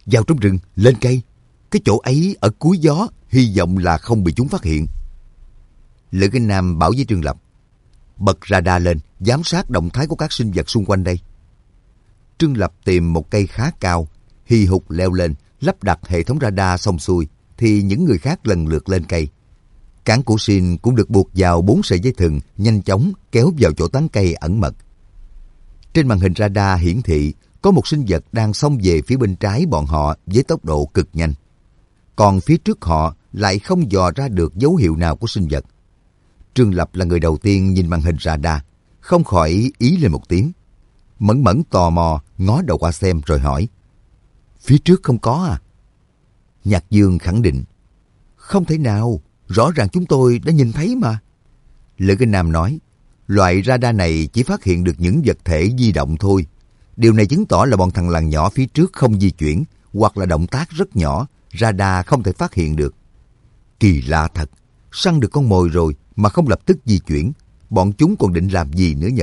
vào trong rừng, lên cây. Cái chỗ ấy ở cuối gió, hy vọng là không bị chúng phát hiện. Lữ Kinh Nam bảo với Trương Lập, bật radar lên, giám sát động thái của các sinh vật xung quanh đây. Trương Lập tìm một cây khá cao, hì hục leo lên, lắp đặt hệ thống radar xong xuôi, thì những người khác lần lượt lên cây. Cán của Shin cũng được buộc vào bốn sợi dây thừng, nhanh chóng kéo vào chỗ tán cây ẩn mật. Trên màn hình radar hiển thị có một sinh vật đang xông về phía bên trái bọn họ với tốc độ cực nhanh. Còn phía trước họ lại không dò ra được dấu hiệu nào của sinh vật. Trương Lập là người đầu tiên nhìn màn hình radar, không khỏi ý lên một tiếng. Mẫn Mẫn tò mò ngó đầu qua xem rồi hỏi, phía trước không có à? Nhạc Dương khẳng định, không thể nào, rõ ràng chúng tôi đã nhìn thấy mà. Lữ Kinh Nam nói, loại radar này chỉ phát hiện được những vật thể di động thôi. Điều này chứng tỏ là bọn thằng lằn nhỏ phía trước không di chuyển, hoặc là động tác rất nhỏ, radar không thể phát hiện được. Kỳ lạ thật, săn được con mồi rồi mà không lập tức di chuyển, bọn chúng còn định làm gì nữa nhỉ?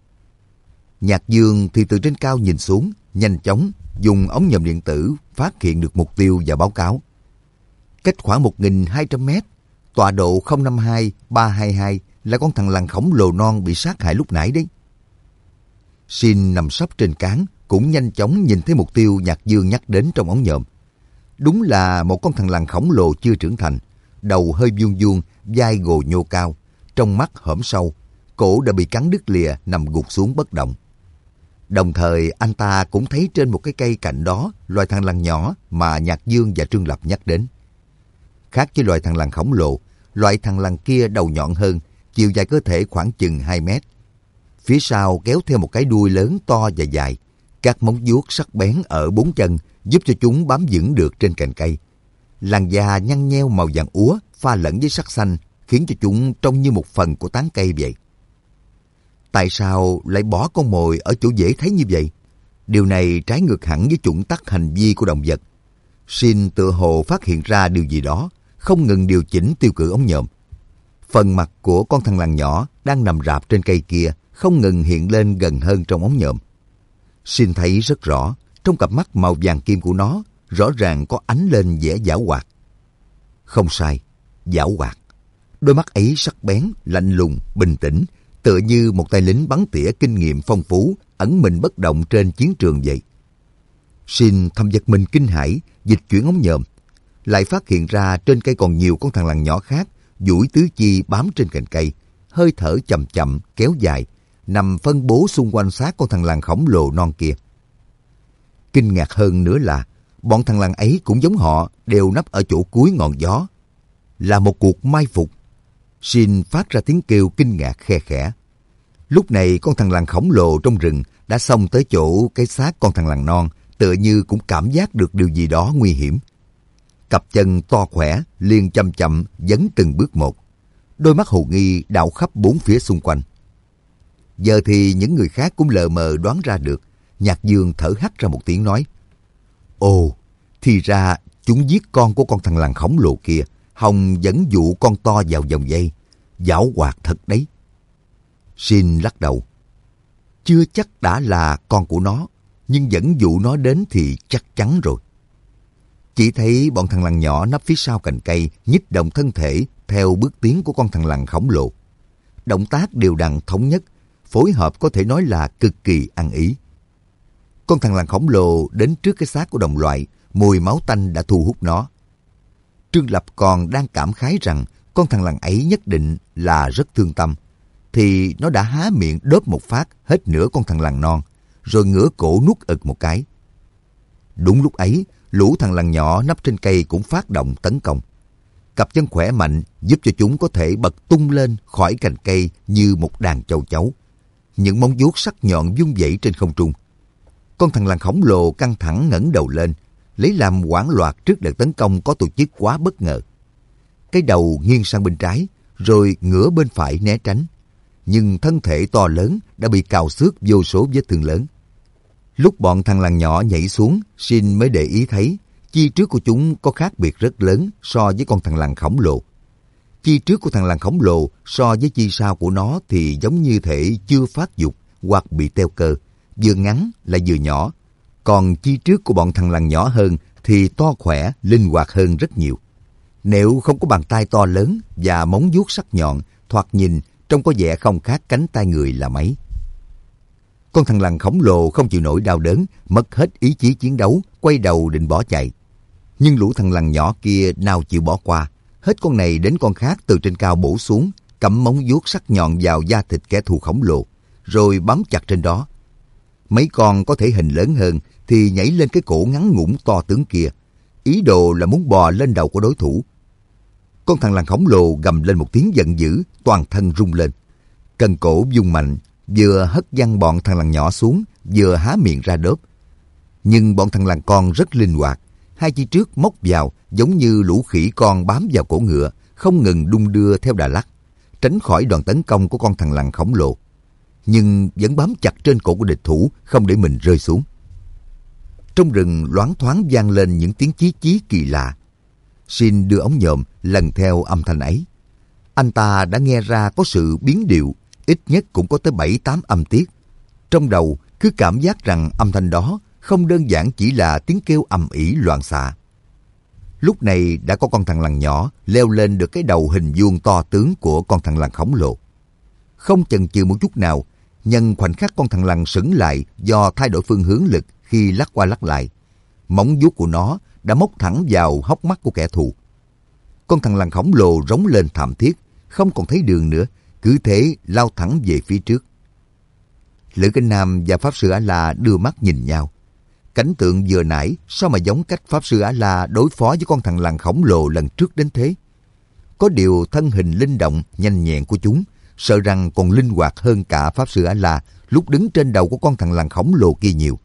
Nhạc Dương thì từ trên cao nhìn xuống, nhanh chóng dùng ống nhòm điện tử phát hiện được mục tiêu và báo cáo. Cách khoảng một nghìn hai trăm mét, tọa độ không năm hai ba hai hai là con thằng lằn khổng lồ non bị sát hại lúc nãy đấy. Shin nằm sấp trên cán cũng nhanh chóng nhìn thấy mục tiêu Nhạc Dương nhắc đến trong ống nhòm. Đúng là một con thằng lằn khổng lồ chưa trưởng thành, đầu hơi vuông vuông, vai gồ nhô cao, trong mắt hõm sâu, cổ đã bị cắn đứt lìa nằm gục xuống bất động. Đồng thời anh ta cũng thấy trên một cái cây cạnh đó loài thằn lằn nhỏ mà Nhạc Dương và Trương Lập nhắc đến. Khác với loài thằn lằn khổng lồ, loại thằn lằn kia đầu nhọn hơn, chiều dài cơ thể khoảng chừng hai mét. Phía sau kéo theo một cái đuôi lớn to và dài. Các móng vuốt sắc bén ở bốn chân giúp cho chúng bám vững được trên cành cây. Làn da nhăn nheo màu vàng úa pha lẫn với sắc xanh khiến cho chúng trông như một phần của tán cây vậy. Tại sao lại bỏ con mồi ở chỗ dễ thấy như vậy? Điều này trái ngược hẳn với chuẩn tắc hành vi của động vật. Shin tựa hồ phát hiện ra điều gì đó, không ngừng điều chỉnh tiêu cự ống nhòm. Phần mặt của con thằn lằn nhỏ đang nằm rạp trên cây kia không ngừng hiện lên gần hơn trong ống nhòm. Shin thấy rất rõ, trong cặp mắt màu vàng kim của nó rõ ràng có ánh lên vẻ giảo hoạt. Không sai, giảo hoạt. Đôi mắt ấy sắc bén, lạnh lùng, bình tĩnh, tựa như một tay lính bắn tỉa kinh nghiệm phong phú, ẩn mình bất động trên chiến trường vậy. Shin thầm giật mình kinh hãi, dịch chuyển ống nhòm, lại phát hiện ra trên cây còn nhiều con thằn lằn nhỏ khác, duỗi tứ chi bám trên cành cây, hơi thở chậm chậm kéo dài, nằm phân bố xung quanh xác con thằn lằn khổng lồ non kia. Kinh ngạc hơn nữa là bọn thằn lằn ấy cũng giống họ, đều nấp ở chỗ cuối ngọn gió. Là một cuộc mai phục. Shin phát ra tiếng kêu kinh ngạc khe khẽ. Lúc này con thằn lằn khổng lồ trong rừng đã xông tới chỗ cái xác con thằn lằn non, tựa như cũng cảm giác được điều gì đó nguy hiểm. Cặp chân to khỏe liền chậm chậm dấn từng bước một. Đôi mắt hồ nghi đảo khắp bốn phía xung quanh. Giờ thì những người khác cũng lờ mờ đoán ra được. Nhạc Dương thở hắt ra một tiếng nói, ồ, thì ra chúng giết con của con thằn lằn khổng lồ kia, hòng dẫn dụ con to vào vòng dây. Giảo hoạt thật đấy. Shin lắc đầu, chưa chắc đã là con của nó, nhưng dẫn dụ nó đến thì chắc chắn rồi. Chỉ thấy bọn thằn lằn nhỏ nấp phía sau cành cây, nhích động thân thể theo bước tiến của con thằn lằn khổng lồ. Động tác đều đặn thống nhất, phối hợp có thể nói là cực kỳ ăn ý. Con thằn lằn khổng lồ đến trước cái xác của đồng loại, mùi máu tanh đã thu hút nó. Trương Lập còn đang cảm khái rằng con thằn lằn ấy nhất định là rất thương tâm, thì nó đã há miệng đớp một phát hết nửa con thằn lằn non, rồi ngửa cổ nuốt ực một cái. Đúng lúc ấy, lũ thằn lằn nhỏ nấp trên cây cũng phát động tấn công. Cặp chân khỏe mạnh giúp cho chúng có thể bật tung lên khỏi cành cây như một đàn châu chấu. Những móng vuốt sắc nhọn vung vẩy trên không trung. Con thằn lằn khổng lồ căng thẳng ngẩng đầu lên, lấy làm hoảng loạn trước đợt tấn công có tổ chức quá bất ngờ. Cái đầu nghiêng sang bên trái, rồi ngửa bên phải né tránh. Nhưng thân thể to lớn đã bị cào xước vô số vết thương lớn. Lúc bọn thằn lằn nhỏ nhảy xuống, Shin mới để ý thấy chi trước của chúng có khác biệt rất lớn so với con thằn lằn khổng lồ. Chi trước của thằn lằn khổng lồ so với chi sau của nó thì giống như thể chưa phát dục hoặc bị teo cơ, vừa ngắn lại vừa nhỏ. Còn chi trước của bọn thằn lằn nhỏ hơn thì to khỏe, linh hoạt hơn rất nhiều. Nếu không có bàn tay to lớn và móng vuốt sắc nhọn, thoạt nhìn trông có vẻ không khác cánh tay người là mấy. Con thằn lằn khổng lồ không chịu nổi đau đớn, mất hết ý chí chiến đấu, quay đầu định bỏ chạy. Nhưng lũ thằn lằn nhỏ kia nào chịu bỏ qua, hết con này đến con khác từ trên cao bổ xuống, cắm móng vuốt sắc nhọn vào da thịt kẻ thù khổng lồ, rồi bám chặt trên đó. Mấy con có thể hình lớn hơn thì nhảy lên cái cổ ngắn ngủn to tướng kia, ý đồ là muốn bò lên đầu của đối thủ. Con thằn lằn khổng lồ gầm lên một tiếng giận dữ, toàn thân rung lên. Cần cổ vung mạnh, vừa hất văng bọn thằn lằn nhỏ xuống, vừa há miệng ra đớp. Nhưng bọn thằn lằn con rất linh hoạt, hai chi trước móc vào giống như lũ khỉ con bám vào cổ ngựa, không ngừng đung đưa theo đà lắc, tránh khỏi đòn tấn công của con thằn lằn khổng lồ, nhưng vẫn bám chặt trên cổ của địch thủ, không để mình rơi xuống. Trong rừng loáng thoáng vang lên những tiếng chí chí kỳ lạ. Shin đưa ống nhòm lần theo âm thanh ấy. Anh ta đã nghe ra có sự biến điệu, ít nhất cũng có tới bảy tám âm tiết. Trong đầu cứ cảm giác rằng âm thanh đó không đơn giản chỉ là tiếng kêu ầm ĩ loạn xạ. Lúc này đã có con thằn lằn nhỏ leo lên được cái đầu hình vuông to tướng của con thằn lằn khổng lồ. Không chần chừ một chút nào, nhân khoảnh khắc con thằn lằn sững lại do thay đổi phương hướng lực khi lắc qua lắc lại, móng vuốt của nó đã móc thẳng vào hốc mắt của kẻ thù. Con thằn lằn khổng lồ rống lên thảm thiết, không còn thấy đường nữa, cứ thế lao thẳng về phía trước. Lữ Cánh Nam và Pháp Sư A-la đưa mắt nhìn nhau. Cảnh tượng vừa nãy sao mà giống cách Pháp Sư A-la đối phó với con thằn lằn khổng lồ lần trước đến thế. Có điều thân hình linh động, nhanh nhẹn của chúng, sợ rằng còn linh hoạt hơn cả Pháp Sư A-la lúc đứng trên đầu của con thằn lằn khổng lồ kia nhiều.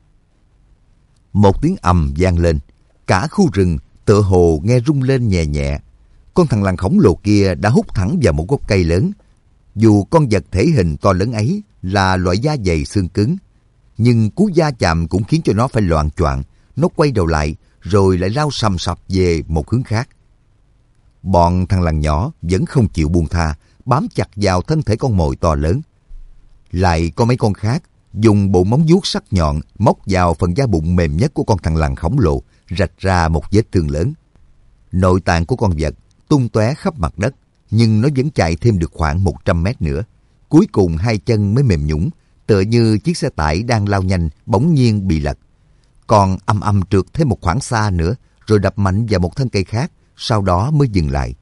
Một tiếng ầm vang lên, cả khu rừng tựa hồ nghe rung lên nhẹ nhẹ. Con thằn lằn khổng lồ kia đã hút thẳng vào một gốc cây lớn. Dù con vật thể hình to lớn ấy là loại da dày xương cứng, nhưng cú va chạm cũng khiến cho nó phải loạng choạng. Nó quay đầu lại rồi lại lao sầm sập về một hướng khác. Bọn thằn lằn nhỏ vẫn không chịu buông tha, bám chặt vào thân thể con mồi to lớn. Lại có mấy con khác dùng bộ móng vuốt sắc nhọn móc vào phần da bụng mềm nhất của con thằn lằn khổng lồ, rạch ra một vết thương lớn. Nội tạng của con vật tung tóe khắp mặt đất, nhưng nó vẫn chạy thêm được khoảng một trăm mét nữa. Cuối cùng hai chân mới mềm nhũn, tựa như chiếc xe tải đang lao nhanh bỗng nhiên bị lật. Còn âm âm trượt thêm một khoảng xa nữa, rồi đập mạnh vào một thân cây khác, sau đó mới dừng lại.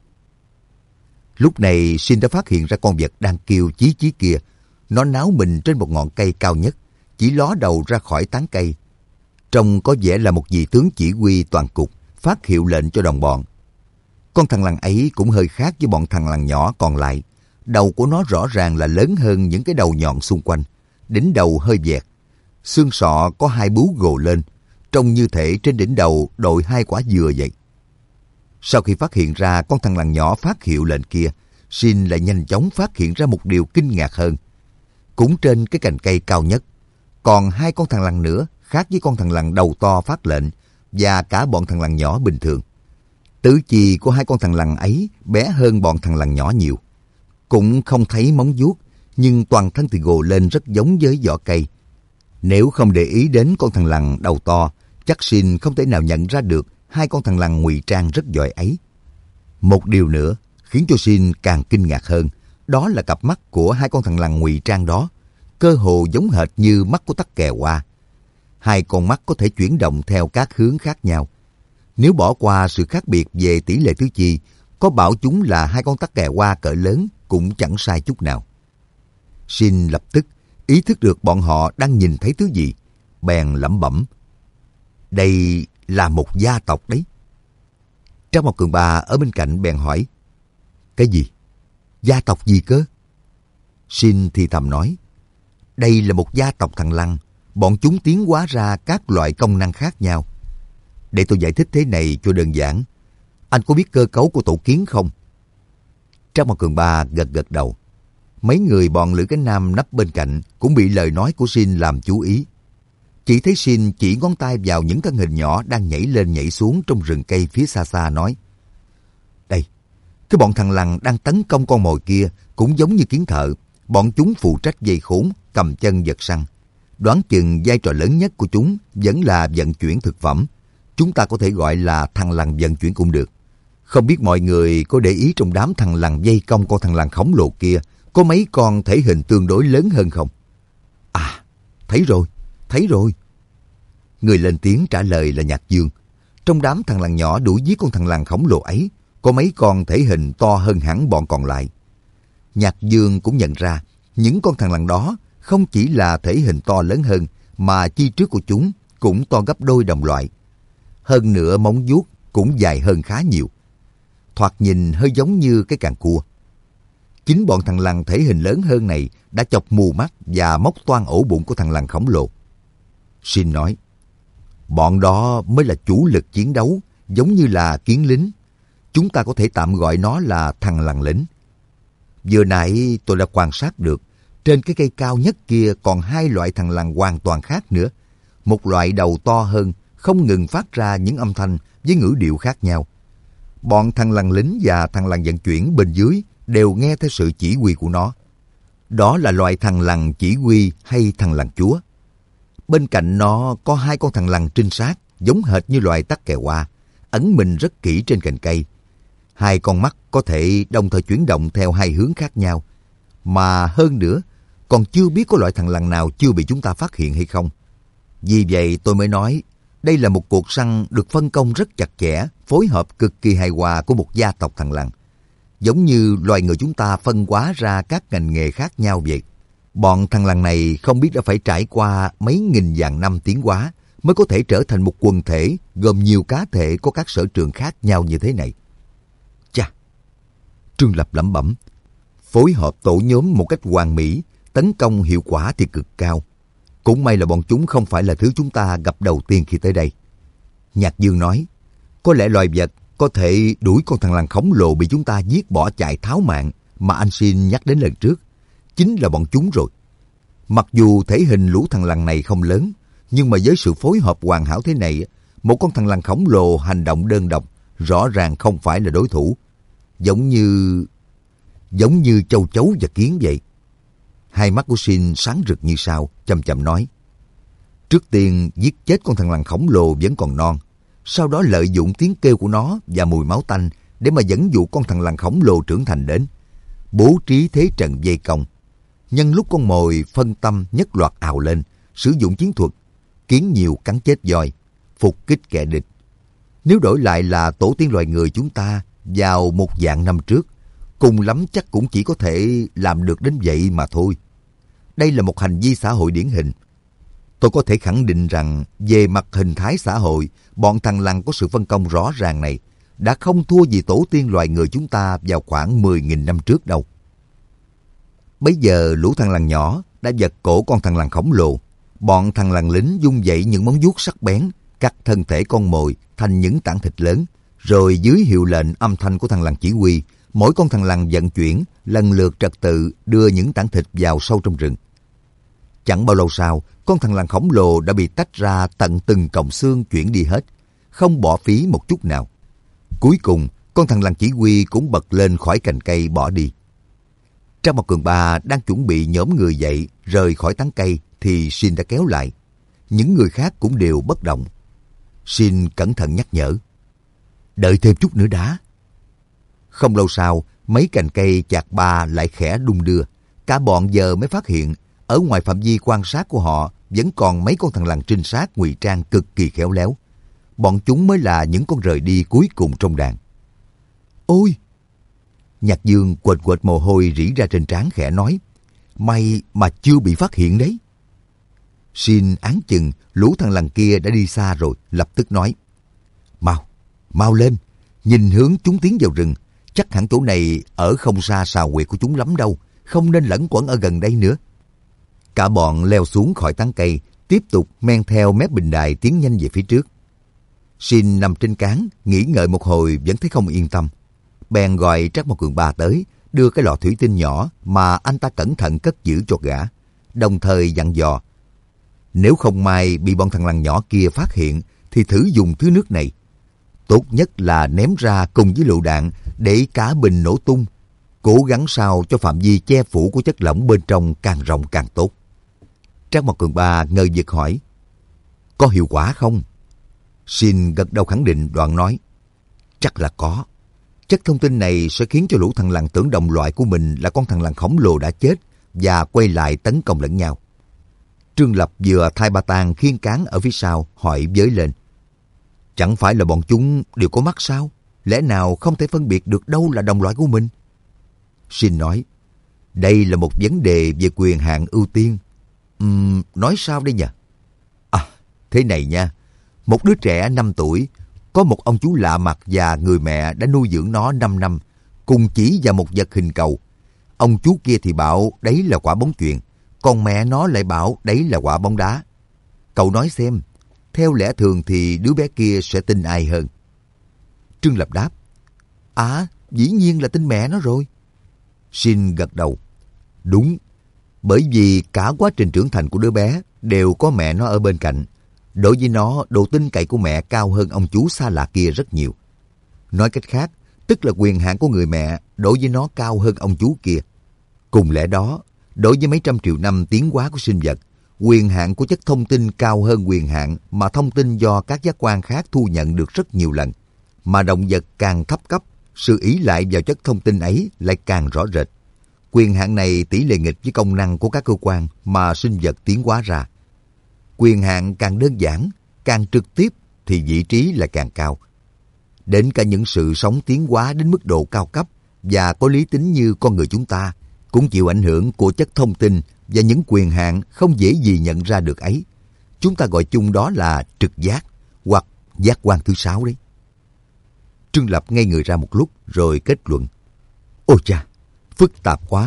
Lúc này Shin đã phát hiện ra con vật đang kêu chí chí kia. Nó náo mình trên một ngọn cây cao nhất, chỉ ló đầu ra khỏi tán cây. Trông có vẻ là một vị tướng chỉ huy toàn cục, phát hiệu lệnh cho đồng bọn. Con thằn lằn ấy cũng hơi khác với bọn thằn lằn nhỏ còn lại. Đầu của nó rõ ràng là lớn hơn những cái đầu nhọn xung quanh, đỉnh đầu hơi vẹt. Xương sọ có hai bướu gồ lên, trông như thể trên đỉnh đầu đội hai quả dừa vậy. Sau khi phát hiện ra con thằn lằn nhỏ phát hiệu lệnh kia, Shin lại nhanh chóng phát hiện ra một điều kinh ngạc hơn. Cũng trên cái cành cây cao nhất, còn hai con thằn lằn nữa khác với con thằn lằn đầu to phát lệnh và cả bọn thằn lằn nhỏ bình thường. Tứ chi của hai con thằn lằn ấy bé hơn bọn thằn lằn nhỏ nhiều. Cũng không thấy móng vuốt, nhưng toàn thân thì gồ lên rất giống với vỏ cây. Nếu không để ý đến con thằn lằn đầu to, chắc Shin không thể nào nhận ra được hai con thằn lằn ngụy trang rất giỏi ấy. Một điều nữa khiến cho Shin càng kinh ngạc hơn, đó là cặp mắt của hai con thằn lằn ngụy trang đó, cơ hồ giống hệt như mắt của tắc kè hoa. Hai con mắt có thể chuyển động theo các hướng khác nhau. Nếu bỏ qua sự khác biệt về tỷ lệ tứ chi, có bảo chúng là hai con tắc kè hoa cỡ lớn cũng chẳng sai chút nào. Shin lập tức ý thức được bọn họ đang nhìn thấy thứ gì, bèn lẩm bẩm: đây là một gia tộc đấy. Trang Mộc Cường Ba ở bên cạnh bèn hỏi: cái gì? Gia tộc gì cơ? Shin thì thầm nói: đây là một gia tộc thằn lằn, bọn chúng tiến hóa ra các loại công năng khác nhau. Để tôi giải thích thế này cho đơn giản. Anh có biết cơ cấu của tổ kiến không? Trang Mộc Cường Ba gật gật đầu. Mấy người bọn Lữ Cánh Nam nấp bên cạnh cũng bị lời nói của Shin làm chú ý. Chỉ thấy Shin chỉ ngón tay vào những thân hình nhỏ đang nhảy lên nhảy xuống trong rừng cây phía xa xa nói: đây, cái bọn thằn lằn đang tấn công con mồi kia cũng giống như kiến thợ. Bọn chúng phụ trách dây khốn, cầm chân vật săn. Đoán chừng vai trò lớn nhất của chúng vẫn là vận chuyển thực phẩm. chúng ta có thể gọi là thằn lằn vận chuyển cũng được. Không biết mọi người có để ý trong đám thằn lằn vây công con thằn lằn khổng lồ kia, có mấy con thể hình tương đối lớn hơn không? À, thấy rồi, thấy rồi. Người lên tiếng trả lời là Nhạc Dương. Trong đám thằn lằn nhỏ đuổi giết con thằn lằn khổng lồ ấy, có mấy con thể hình to hơn hẳn bọn còn lại. Nhạc Dương cũng nhận ra, những con thằn lằn đó không chỉ là thể hình to lớn hơn, mà chi trước của chúng cũng to gấp đôi đồng loại. Hơn nữa móng vuốt cũng dài hơn khá nhiều. Thoạt nhìn hơi giống như cái càng cua. Chính bọn thằn lằn thể hình lớn hơn này đã chọc mù mắt và móc toang ổ bụng của thằn lằn khổng lồ. Shin nói, bọn đó mới là chủ lực chiến đấu, giống như là kiến lính. Chúng ta có thể tạm gọi nó là thằn lằn lính. Vừa nãy tôi đã quan sát được, trên cái cây cao nhất kia còn hai loại thằn lằn hoàn toàn khác nữa. Một loại đầu to hơn, không ngừng phát ra những âm thanh với ngữ điệu khác nhau. Bọn thằn lằn lính và thằn lằn vận chuyển bên dưới đều nghe theo sự chỉ huy của nó. Đó là loại thằn lằn chỉ huy hay thằn lằn chúa. Bên cạnh nó có hai con thằn lằn trinh sát, giống hệt như loài tắc kè hoa, ẩn mình rất kỹ trên cành cây. Hai con mắt có thể đồng thời chuyển động theo hai hướng khác nhau. Mà hơn nữa, còn chưa biết có loại thằn lằn nào chưa bị chúng ta phát hiện hay không. Vì vậy tôi mới nói, đây là một cuộc săn được phân công rất chặt chẽ, phối hợp cực kỳ hài hòa của một gia tộc thằn lằn. Giống như loài người chúng ta phân hóa ra các ngành nghề khác nhau vậy. Bọn thằn lằn này không biết đã phải trải qua mấy nghìn vạn năm tiến hóa mới có thể trở thành một quần thể gồm nhiều cá thể có các sở trường khác nhau như thế này. Chà! Trương Lập lẩm bẩm. Phối hợp tổ nhóm một cách hoàn mỹ, tấn công hiệu quả thì cực cao. Cũng may là bọn chúng không phải là thứ chúng ta gặp đầu tiên khi tới đây. Nhạc Dương nói, có lẽ loài vật có thể đuổi con thằn lằn khổng lồ bị chúng ta giết bỏ chạy tháo mạng mà anh Shin nhắc đến lần trước. Chính là bọn chúng rồi. Mặc dù thể hình lũ thằn lằn này không lớn, nhưng mà với sự phối hợp hoàn hảo thế này, một con thằn lằn khổng lồ hành động đơn độc rõ ràng không phải là đối thủ. Giống như... giống như châu chấu và kiến vậy. Hai mắt của Shin sáng rực như sao, chậm chậm nói. Trước tiên giết chết con thằn lằn khổng lồ vẫn còn non, sau đó lợi dụng tiếng kêu của nó và mùi máu tanh để mà dẫn dụ con thằn lằn khổng lồ trưởng thành đến. Bố trí thế trận vây công. Nhân lúc con mồi phân tâm nhất loạt ào lên, sử dụng chiến thuật, kiến nhiều cắn chết voi, phục kích kẻ địch. Nếu đổi lại là tổ tiên loài người chúng ta vào một vạn năm trước, cùng lắm chắc cũng chỉ có thể làm được đến vậy mà thôi. Đây là một hành vi xã hội điển hình. Tôi có thể khẳng định rằng về mặt hình thái xã hội, bọn thằn lằn có sự phân công rõ ràng này đã không thua gì tổ tiên loài người chúng ta vào khoảng mười nghìn năm trước đâu. Bây giờ lũ thằn lằn nhỏ đã giật cổ con thằn lằn khổng lồ. Bọn thằn lằn lính vung dậy những móng vuốt sắc bén, cắt thân thể con mồi thành những tảng thịt lớn, rồi dưới hiệu lệnh âm thanh của thằn lằn chỉ huy, mỗi con thằn lằn vận chuyển lần lượt trật tự đưa những tảng thịt vào sâu trong rừng. Chẳng bao lâu sau, con thằn lằn khổng lồ đã bị tách ra tận từng cọng xương chuyển đi hết, không bỏ phí một chút nào. Cuối cùng, con thằn lằn chỉ huy cũng bật lên khỏi cành cây bỏ đi. Trang Mộc Cường Ba đang chuẩn bị nhóm người dậy rời khỏi tán cây thì Shin đã kéo lại. Những người khác cũng đều bất động. Shin cẩn thận nhắc nhở. Đợi thêm chút nữa đã. Không lâu sau, mấy cành cây chạc ba lại khẽ đung đưa. Cả bọn giờ mới phát hiện, ở ngoài phạm vi quan sát của họ vẫn còn mấy con thằn lằn trinh sát ngụy trang cực kỳ khéo léo. Bọn chúng mới là những con rời đi cuối cùng trong đàn. Ôi! Nhạc Dương quệt quệt mồ hôi rỉ ra trên trán khẽ nói. May mà chưa bị phát hiện đấy. Shin áng chừng lũ thằn lằn kia đã đi xa rồi, lập tức nói. Mau, mau lên, nhìn hướng chúng tiến vào rừng. Chắc hẳn chỗ này ở không xa sào huyệt của chúng lắm đâu, không nên lẫn quẩn ở gần đây nữa. Cả bọn leo xuống khỏi tán cây, tiếp tục men theo mép bình đài tiến nhanh về phía trước. Shin nằm trên cán, nghĩ ngợi một hồi vẫn thấy không yên tâm. Bèn gọi Trác Mộc Cường Ba tới, đưa cái lọ thủy tinh nhỏ mà anh ta cẩn thận cất giữ cho gã, đồng thời dặn dò. Nếu không may bị bọn thằn lằn nhỏ kia phát hiện, thì thử dùng thứ nước này. Tốt nhất là ném ra cùng với lựu đạn để cả bình nổ tung. Cố gắng sao cho phạm vi che phủ của chất lỏng bên trong càng rộng càng tốt. Trác Mộc Cường Ba ngờ vực hỏi. Có hiệu quả không? Xin gật đầu khẳng định, đoạn nói, chắc là có. Chất thông tin này sẽ khiến cho lũ thằng lằn tưởng đồng loại của mình là con thằng lằn khổng lồ đã chết và quay lại tấn công lẫn nhau. Trương Lập vừa thay ba tang khiêng cán ở phía sau, hỏi với lên. Chẳng phải là bọn chúng đều có mắt sao? Lẽ nào không thể phân biệt được đâu là đồng loại của mình? Xin nói, đây là một vấn đề về quyền hạn ưu tiên. Uhm, nói sao đây nhỉ? À, thế này nha. Một đứa trẻ năm tuổi, có một ông chú lạ mặt và người mẹ đã nuôi dưỡng nó năm năm, cùng chỉ vào một vật hình cầu. Ông chú kia thì bảo đấy là quả bóng chuyền, còn mẹ nó lại bảo đấy là quả bóng đá. Cậu nói xem, theo lẽ thường thì đứa bé kia sẽ tin ai hơn? Trương Lập đáp, à, dĩ nhiên là tin mẹ nó rồi. Xin gật đầu, đúng, bởi vì cả quá trình trưởng thành của đứa bé đều có mẹ nó ở bên cạnh. Đối với nó, độ tin cậy của mẹ cao hơn ông chú xa lạ kia rất nhiều. Nói cách khác, tức là quyền hạn của người mẹ đối với nó cao hơn ông chú kia. Cùng lẽ đó, đối với mấy trăm triệu năm tiến hóa của sinh vật, quyền hạn của chất thông tin cao hơn quyền hạn mà thông tin do các giác quan khác thu nhận được rất nhiều lần. Mà động vật càng thấp cấp, sự ỷ lại vào chất thông tin ấy lại càng rõ rệt. Quyền hạn này tỷ lệ nghịch với công năng của các cơ quan mà sinh vật tiến hóa ra. Quyền hạn càng đơn giản, càng trực tiếp thì vị trí lại càng cao. Đến cả những sự sống tiến hóa đến mức độ cao cấp và có lý tính như con người chúng ta cũng chịu ảnh hưởng của chất thông tin và những quyền hạn không dễ gì nhận ra được ấy. Chúng ta gọi chung đó là trực giác hoặc giác quan thứ sáu đấy. Trương Lập ngây người ra một lúc rồi kết luận. Ôi cha, phức tạp quá.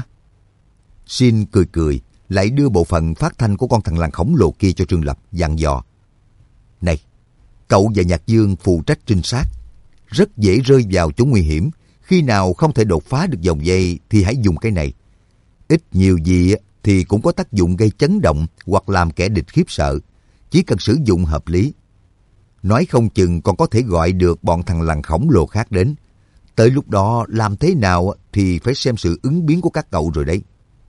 Xin cười cười, lại đưa bộ phận phát thanh của con thằng lằn khổng lồ kia cho Trương Lập, dặn dò. Này, cậu và Nhạc Dương phụ trách trinh sát. Rất dễ rơi vào chỗ nguy hiểm. Khi nào không thể đột phá được vòng dây thì hãy dùng cái này. Ít nhiều gì thì cũng có tác dụng gây chấn động hoặc làm kẻ địch khiếp sợ. Chỉ cần sử dụng hợp lý. Nói không chừng còn có thể gọi được bọn thằng lằn khổng lồ khác đến. Tới lúc đó làm thế nào thì phải xem sự ứng biến của các cậu rồi đấy.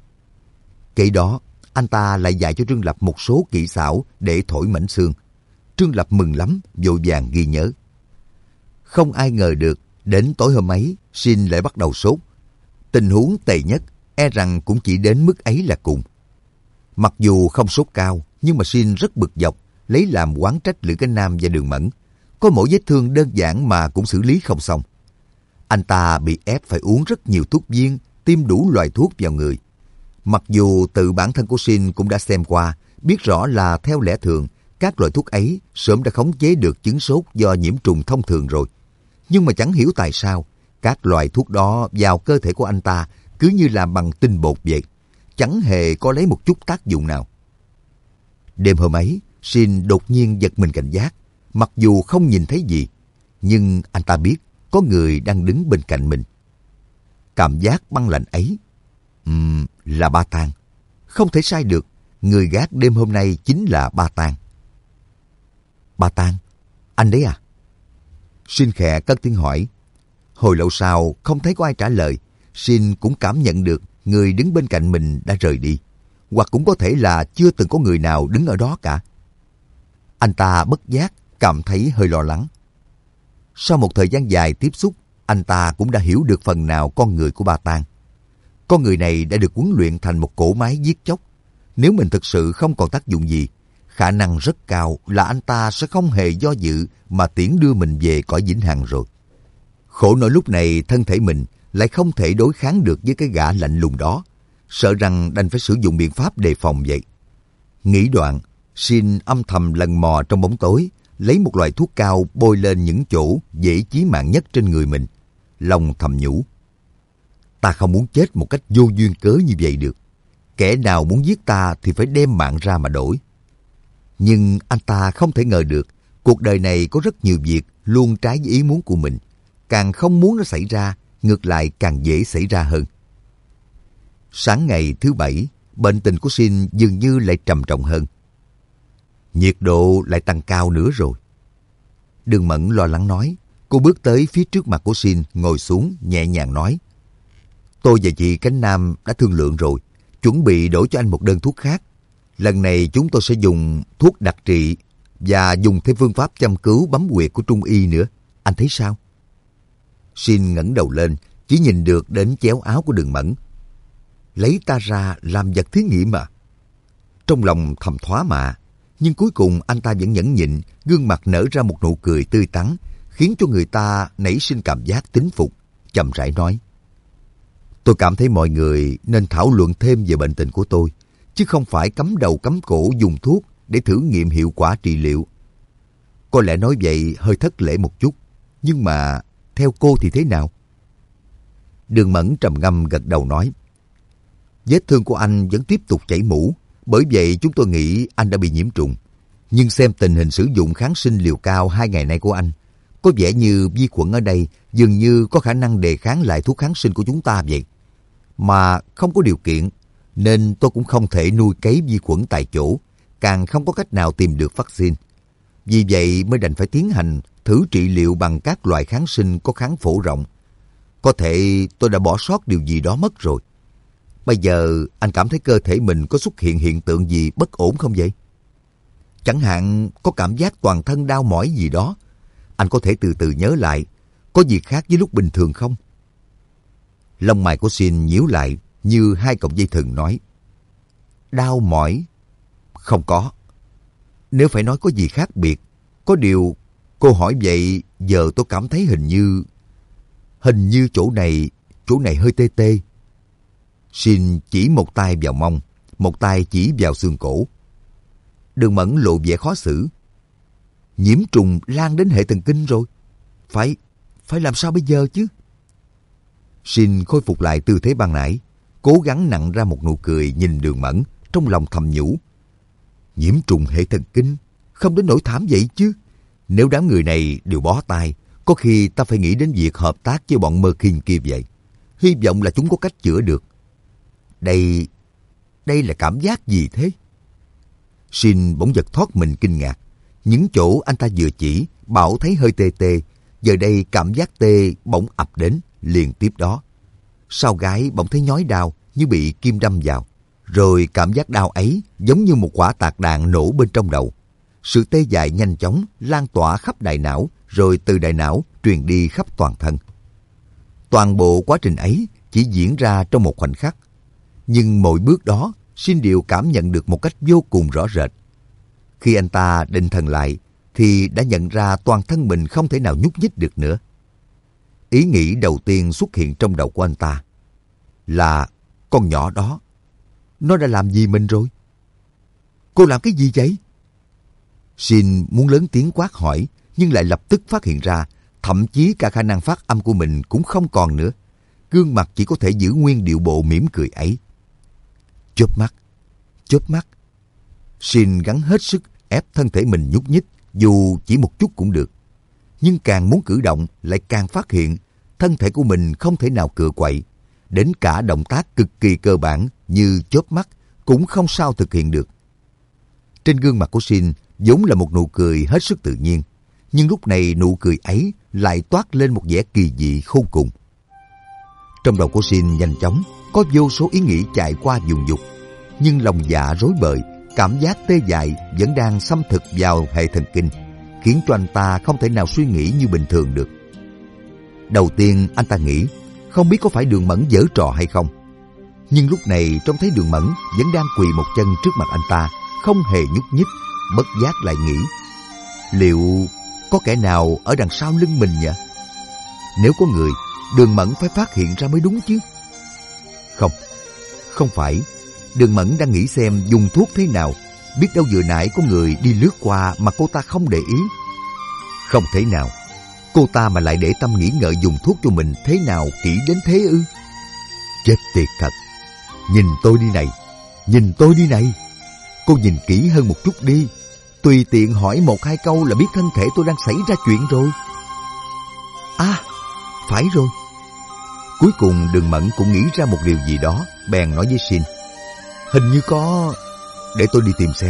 Kể đó, anh ta lại dạy cho Trương Lập một số kỹ xảo để thổi mảnh xương. Trương Lập mừng lắm, vội vàng ghi nhớ. Không ai ngờ được, đến tối hôm ấy, Sin lại bắt đầu sốt. Tình huống tệ nhất, e rằng cũng chỉ đến mức ấy là cùng. Mặc dù không sốt cao, nhưng mà Sin rất bực dọc, lấy làm oán trách Lữ Cánh Nam và Đường Mẫn. Có mỗi vết thương đơn giản mà cũng xử lý không xong. Anh ta bị ép phải uống rất nhiều thuốc viên, tiêm đủ loại thuốc vào người. Mặc dù tự bản thân của Sin cũng đã xem qua, biết rõ là theo lẽ thường, các loại thuốc ấy sớm đã khống chế được chứng sốt do nhiễm trùng thông thường rồi. Nhưng mà chẳng hiểu tại sao, các loại thuốc đó vào cơ thể của anh ta cứ như làm bằng tinh bột vậy, chẳng hề có lấy một chút tác dụng nào. Đêm hôm ấy, Sin đột nhiên giật mình cảnh giác, mặc dù không nhìn thấy gì, nhưng anh ta biết có người đang đứng bên cạnh mình. Cảm giác băng lạnh ấy, um, là Ba Tang. Không thể sai được, người gác đêm hôm nay chính là Ba Tang. Ba Tang, anh đấy à? Sin khẽ cất tiếng hỏi. Hồi lâu sau không thấy có ai trả lời, Sin cũng cảm nhận được người đứng bên cạnh mình đã rời đi, hoặc cũng có thể là chưa từng có người nào đứng ở đó cả. Anh ta bất giác cảm thấy hơi lo lắng. Sau một thời gian dài tiếp xúc, anh ta cũng đã hiểu được phần nào con người của Ba Tang. Con người này đã được huấn luyện thành một cỗ máy giết chóc. Nếu mình thực sự không còn tác dụng gì, khả năng rất cao là anh ta sẽ không hề do dự mà tiễn đưa mình về cõi vĩnh hằng rồi. Khổ nỗi lúc này thân thể mình lại không thể đối kháng được với cái gã lạnh lùng đó, sợ rằng đành phải sử dụng biện pháp đề phòng vậy. Nghĩ đoạn, Sin âm thầm lần mò trong bóng tối, lấy một loại thuốc cao bôi lên những chỗ dễ chí mạng nhất trên người mình. Lòng thầm nhủ. Ta không muốn chết một cách vô duyên cớ như vậy được. Kẻ nào muốn giết ta thì phải đem mạng ra mà đổi. Nhưng anh ta không thể ngờ được, cuộc đời này có rất nhiều việc luôn trái với ý muốn của mình. Càng không muốn nó xảy ra, ngược lại càng dễ xảy ra hơn. Sáng ngày thứ bảy, bệnh tình của Sin dường như lại trầm trọng hơn. Nhiệt độ lại tăng cao nữa rồi. Đường Mẫn lo lắng nói. Cô bước tới phía trước mặt của Sin, ngồi xuống, nhẹ nhàng nói. Tôi và chị Cánh Nam đã thương lượng rồi, chuẩn bị đổi cho anh một đơn thuốc khác. Lần này chúng tôi sẽ dùng thuốc đặc trị và dùng thêm phương pháp châm cứu bấm huyệt của Trung y nữa. Anh thấy sao? Shin ngẩng đầu lên, chỉ nhìn được đến chéo áo của Đường Mẫn. Lấy ta ra làm vật thí nghiệm à? Trong lòng thầm thoá mạ, nhưng cuối cùng anh ta vẫn nhẫn nhịn, gương mặt nở ra một nụ cười tươi tắn, khiến cho người ta nảy sinh cảm giác tín phục, chậm rãi nói. Tôi cảm thấy mọi người nên thảo luận thêm về bệnh tình của tôi, chứ không phải cắm đầu cắm cổ dùng thuốc để thử nghiệm hiệu quả trị liệu. Có lẽ nói vậy hơi thất lễ một chút, nhưng mà theo cô thì thế nào? Đường Mẫn trầm ngâm gật đầu nói. Vết thương của anh vẫn tiếp tục chảy mũ, bởi vậy chúng tôi nghĩ anh đã bị nhiễm trùng. Nhưng xem tình hình sử dụng kháng sinh liều cao hai ngày nay của anh, có vẻ như vi khuẩn ở đây dường như có khả năng đề kháng lại thuốc kháng sinh của chúng ta vậy. Mà không có điều kiện, nên tôi cũng không thể nuôi cấy vi khuẩn tại chỗ, càng không có cách nào tìm được vaccine. Vì vậy mới đành phải tiến hành thử trị liệu bằng các loại kháng sinh có kháng phổ rộng. Có thể tôi đã bỏ sót điều gì đó mất rồi. Bây giờ anh cảm thấy cơ thể mình có xuất hiện hiện tượng gì bất ổn không vậy? Chẳng hạn có cảm giác toàn thân đau mỏi gì đó. Anh có thể từ từ nhớ lại, có gì khác với lúc bình thường không? Lông mày của Shin nhíu lại như hai cọng dây thừng nói. Đau mỏi? Không có. Nếu phải nói có gì khác biệt, có điều cô hỏi vậy giờ tôi cảm thấy hình như... Hình như chỗ này, chỗ này hơi tê tê. Shin chỉ một tay vào mông, một tay chỉ vào xương cổ. Đường Mẫn lộ vẻ khó xử. Nhiễm trùng lan đến hệ thần kinh rồi. Phải, phải làm sao bây giờ chứ? Shin khôi phục lại tư thế ban nãy, cố gắng nặn ra một nụ cười nhìn Đường Mẫn, trong lòng thầm nhủ. Nhiễm trùng hệ thần kinh, không đến nỗi thảm vậy chứ. Nếu đám người này đều bó tay, có khi ta phải nghĩ đến việc hợp tác với bọn Mơ Kinh kia vậy. Hy vọng là chúng có cách chữa được. Đây, đây là cảm giác gì thế? Shin bỗng giật thoát mình kinh ngạc. Những chỗ anh ta vừa chỉ, bảo thấy hơi tê tê, giờ đây cảm giác tê bỗng ập đến, liền tiếp đó. Sau gáy bỗng thấy nhói đau như bị kim đâm vào. Rồi cảm giác đau ấy giống như một quả tạc đạn nổ bên trong đầu. Sự tê dại nhanh chóng lan tỏa khắp đại não, rồi từ đại não truyền đi khắp toàn thân. Toàn bộ quá trình ấy chỉ diễn ra trong một khoảnh khắc. Nhưng mỗi bước đó, Shin đều cảm nhận được một cách vô cùng rõ rệt. Khi anh ta định thần lại, thì đã nhận ra toàn thân mình không thể nào nhúc nhích được nữa. Ý nghĩ đầu tiên xuất hiện trong đầu của anh ta là con nhỏ đó. Nó đã làm gì mình rồi? Cô làm cái gì vậy? Shin muốn lớn tiếng quát hỏi, nhưng lại lập tức phát hiện ra, thậm chí cả khả năng phát âm của mình cũng không còn nữa. Gương mặt chỉ có thể giữ nguyên điệu bộ mỉm cười ấy. Chớp mắt, chớp mắt. Shin gắng hết sức ép thân thể mình nhúc nhích, dù chỉ một chút cũng được. Nhưng càng muốn cử động, lại càng phát hiện thân thể của mình không thể nào cựa quậy. Đến cả động tác cực kỳ cơ bản như chớp mắt cũng không sao thực hiện được. Trên gương mặt của Shin vốn là một nụ cười hết sức tự nhiên, nhưng lúc này nụ cười ấy lại toát lên một vẻ kỳ dị khôn cùng. Trong đầu của Shin nhanh chóng có vô số ý nghĩ chạy qua vùng vụt, nhưng lòng dạ rối bời, cảm giác tê dại vẫn đang xâm thực vào hệ thần kinh, khiến cho anh ta không thể nào suy nghĩ như bình thường được. Đầu tiên anh ta nghĩ không biết có phải Đường Mẫn giở trò hay không, nhưng lúc này trông thấy Đường Mẫn vẫn đang quỳ một chân trước mặt anh ta, không hề nhúc nhích, bất giác lại nghĩ, liệu có kẻ nào ở đằng sau lưng mình nhỉ? Nếu có người, Đường Mẫn phải phát hiện ra mới đúng chứ. Không, không phải. Đường Mẫn đang nghĩ xem dùng thuốc thế nào, biết đâu vừa nãy có người đi lướt qua mà cô ta không để ý. Không thể nào, cô ta mà lại để tâm nghĩ ngợi dùng thuốc cho mình thế nào kỹ đến thế ư? Chết tiệt thật. Nhìn tôi đi này, nhìn tôi đi này. Cô nhìn kỹ hơn một chút đi. Tùy tiện hỏi một hai câu là biết thân thể tôi đang xảy ra chuyện rồi. À, phải rồi. Cuối cùng Đường Mẫn cũng nghĩ ra một điều gì đó, bèn nói với Shin. Hình như có... Để tôi đi tìm xem.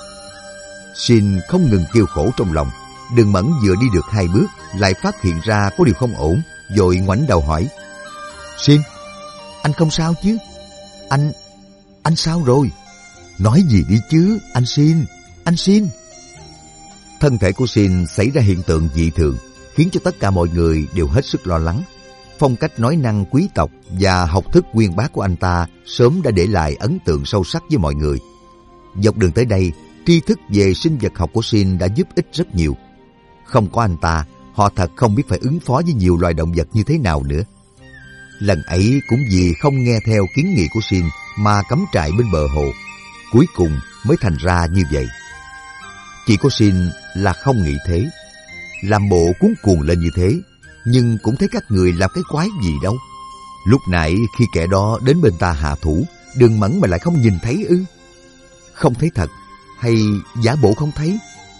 Shin không ngừng kêu khổ trong lòng. Đường Mẫn vừa đi được hai bước, lại phát hiện ra có điều không ổn, vội ngoảnh đầu hỏi. Shin, anh không sao chứ? Anh... anh sao rồi? Nói gì đi chứ, anh Shin, anh Shin. Thân thể của Xin xảy ra hiện tượng dị thường, khiến cho tất cả mọi người đều hết sức lo lắng. Phong cách nói năng quý tộc và học thức uyên bác của anh ta sớm đã để lại ấn tượng sâu sắc với mọi người. Dọc đường tới đây, tri thức về sinh vật học của Xin đã giúp ích rất nhiều. Không có anh ta, họ thật không biết phải ứng phó với nhiều loài động vật như thế nào nữa. Lần ấy cũng vì không nghe theo kiến nghị của Xin mà cắm trại bên bờ hồ, cuối cùng mới thành ra như vậy. Chỉ có Xin là không nghĩ thế, làm bộ cuống cuồng lên như thế, nhưng cũng thấy các người làm cái quái gì đâu. Lúc nãy khi kẻ đó đến bên ta hạ thủ, Đường Mẫn mà lại không nhìn thấy ư? Không thấy thật, hay giả bộ không thấy?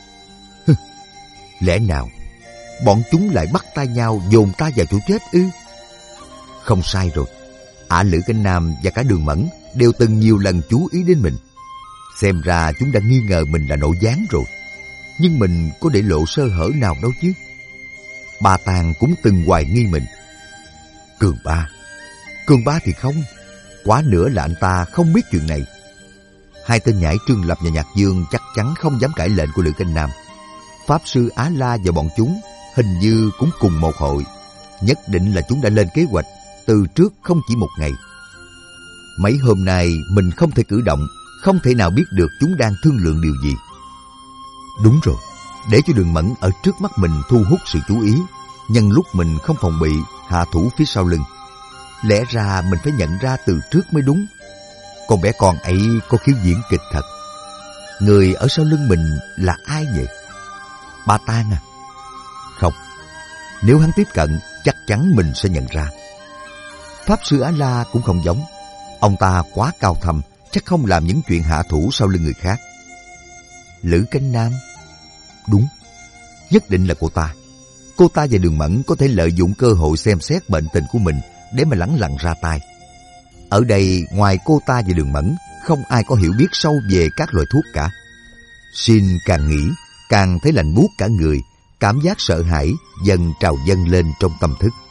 Lẽ nào bọn chúng lại bắt tay nhau dồn ta vào chỗ chết ư? Không sai rồi, Ả Lữ Cánh Nam và cả Đường Mẫn đều từng nhiều lần chú ý đến mình. Xem ra chúng đã nghi ngờ mình là nội gián rồi. Nhưng mình có để lộ sơ hở nào đâu chứ. Ba Tàng cũng từng hoài nghi mình. Cường Ba Cường Ba thì không, quá nữa là anh ta không biết chuyện này. Hai tên nhãi Trương Lập và Nhạc Dương chắc chắn không dám cãi lệnh của Lữ Cánh Nam. Pháp sư Á La và bọn chúng hình như cũng cùng một hội. Nhất định là chúng đã lên kế hoạch từ trước không chỉ một ngày. Mấy hôm nay mình không thể cử động, không thể nào biết được chúng đang thương lượng điều gì. Đúng rồi, để cho Đường Mẫn ở trước mắt mình thu hút sự chú ý, nhân lúc mình không phòng bị hạ thủ phía sau lưng. Lẽ ra mình phải nhận ra từ trước mới đúng. Con bé con ấy có khiếu diễn kịch thật. Người ở sau lưng mình là ai vậy? Ba Tang à? Không, nếu hắn tiếp cận chắc chắn mình sẽ nhận ra. Pháp sư Á La cũng không giống. Ông ta quá cao thâm, chắc không làm những chuyện hạ thủ sau lưng người khác. Lữ Cánh Nam? Đúng, nhất định là cô ta. Cô ta và Đường Mẫn có thể lợi dụng cơ hội xem xét bệnh tình của mình để mà lẳng lặng ra tay. Ở đây ngoài cô ta và Đường Mẫn, không ai có hiểu biết sâu về các loại thuốc cả. Xin càng nghĩ, càng thấy lạnh buốt cả người, cảm giác sợ hãi dần trào dâng lên trong tâm thức.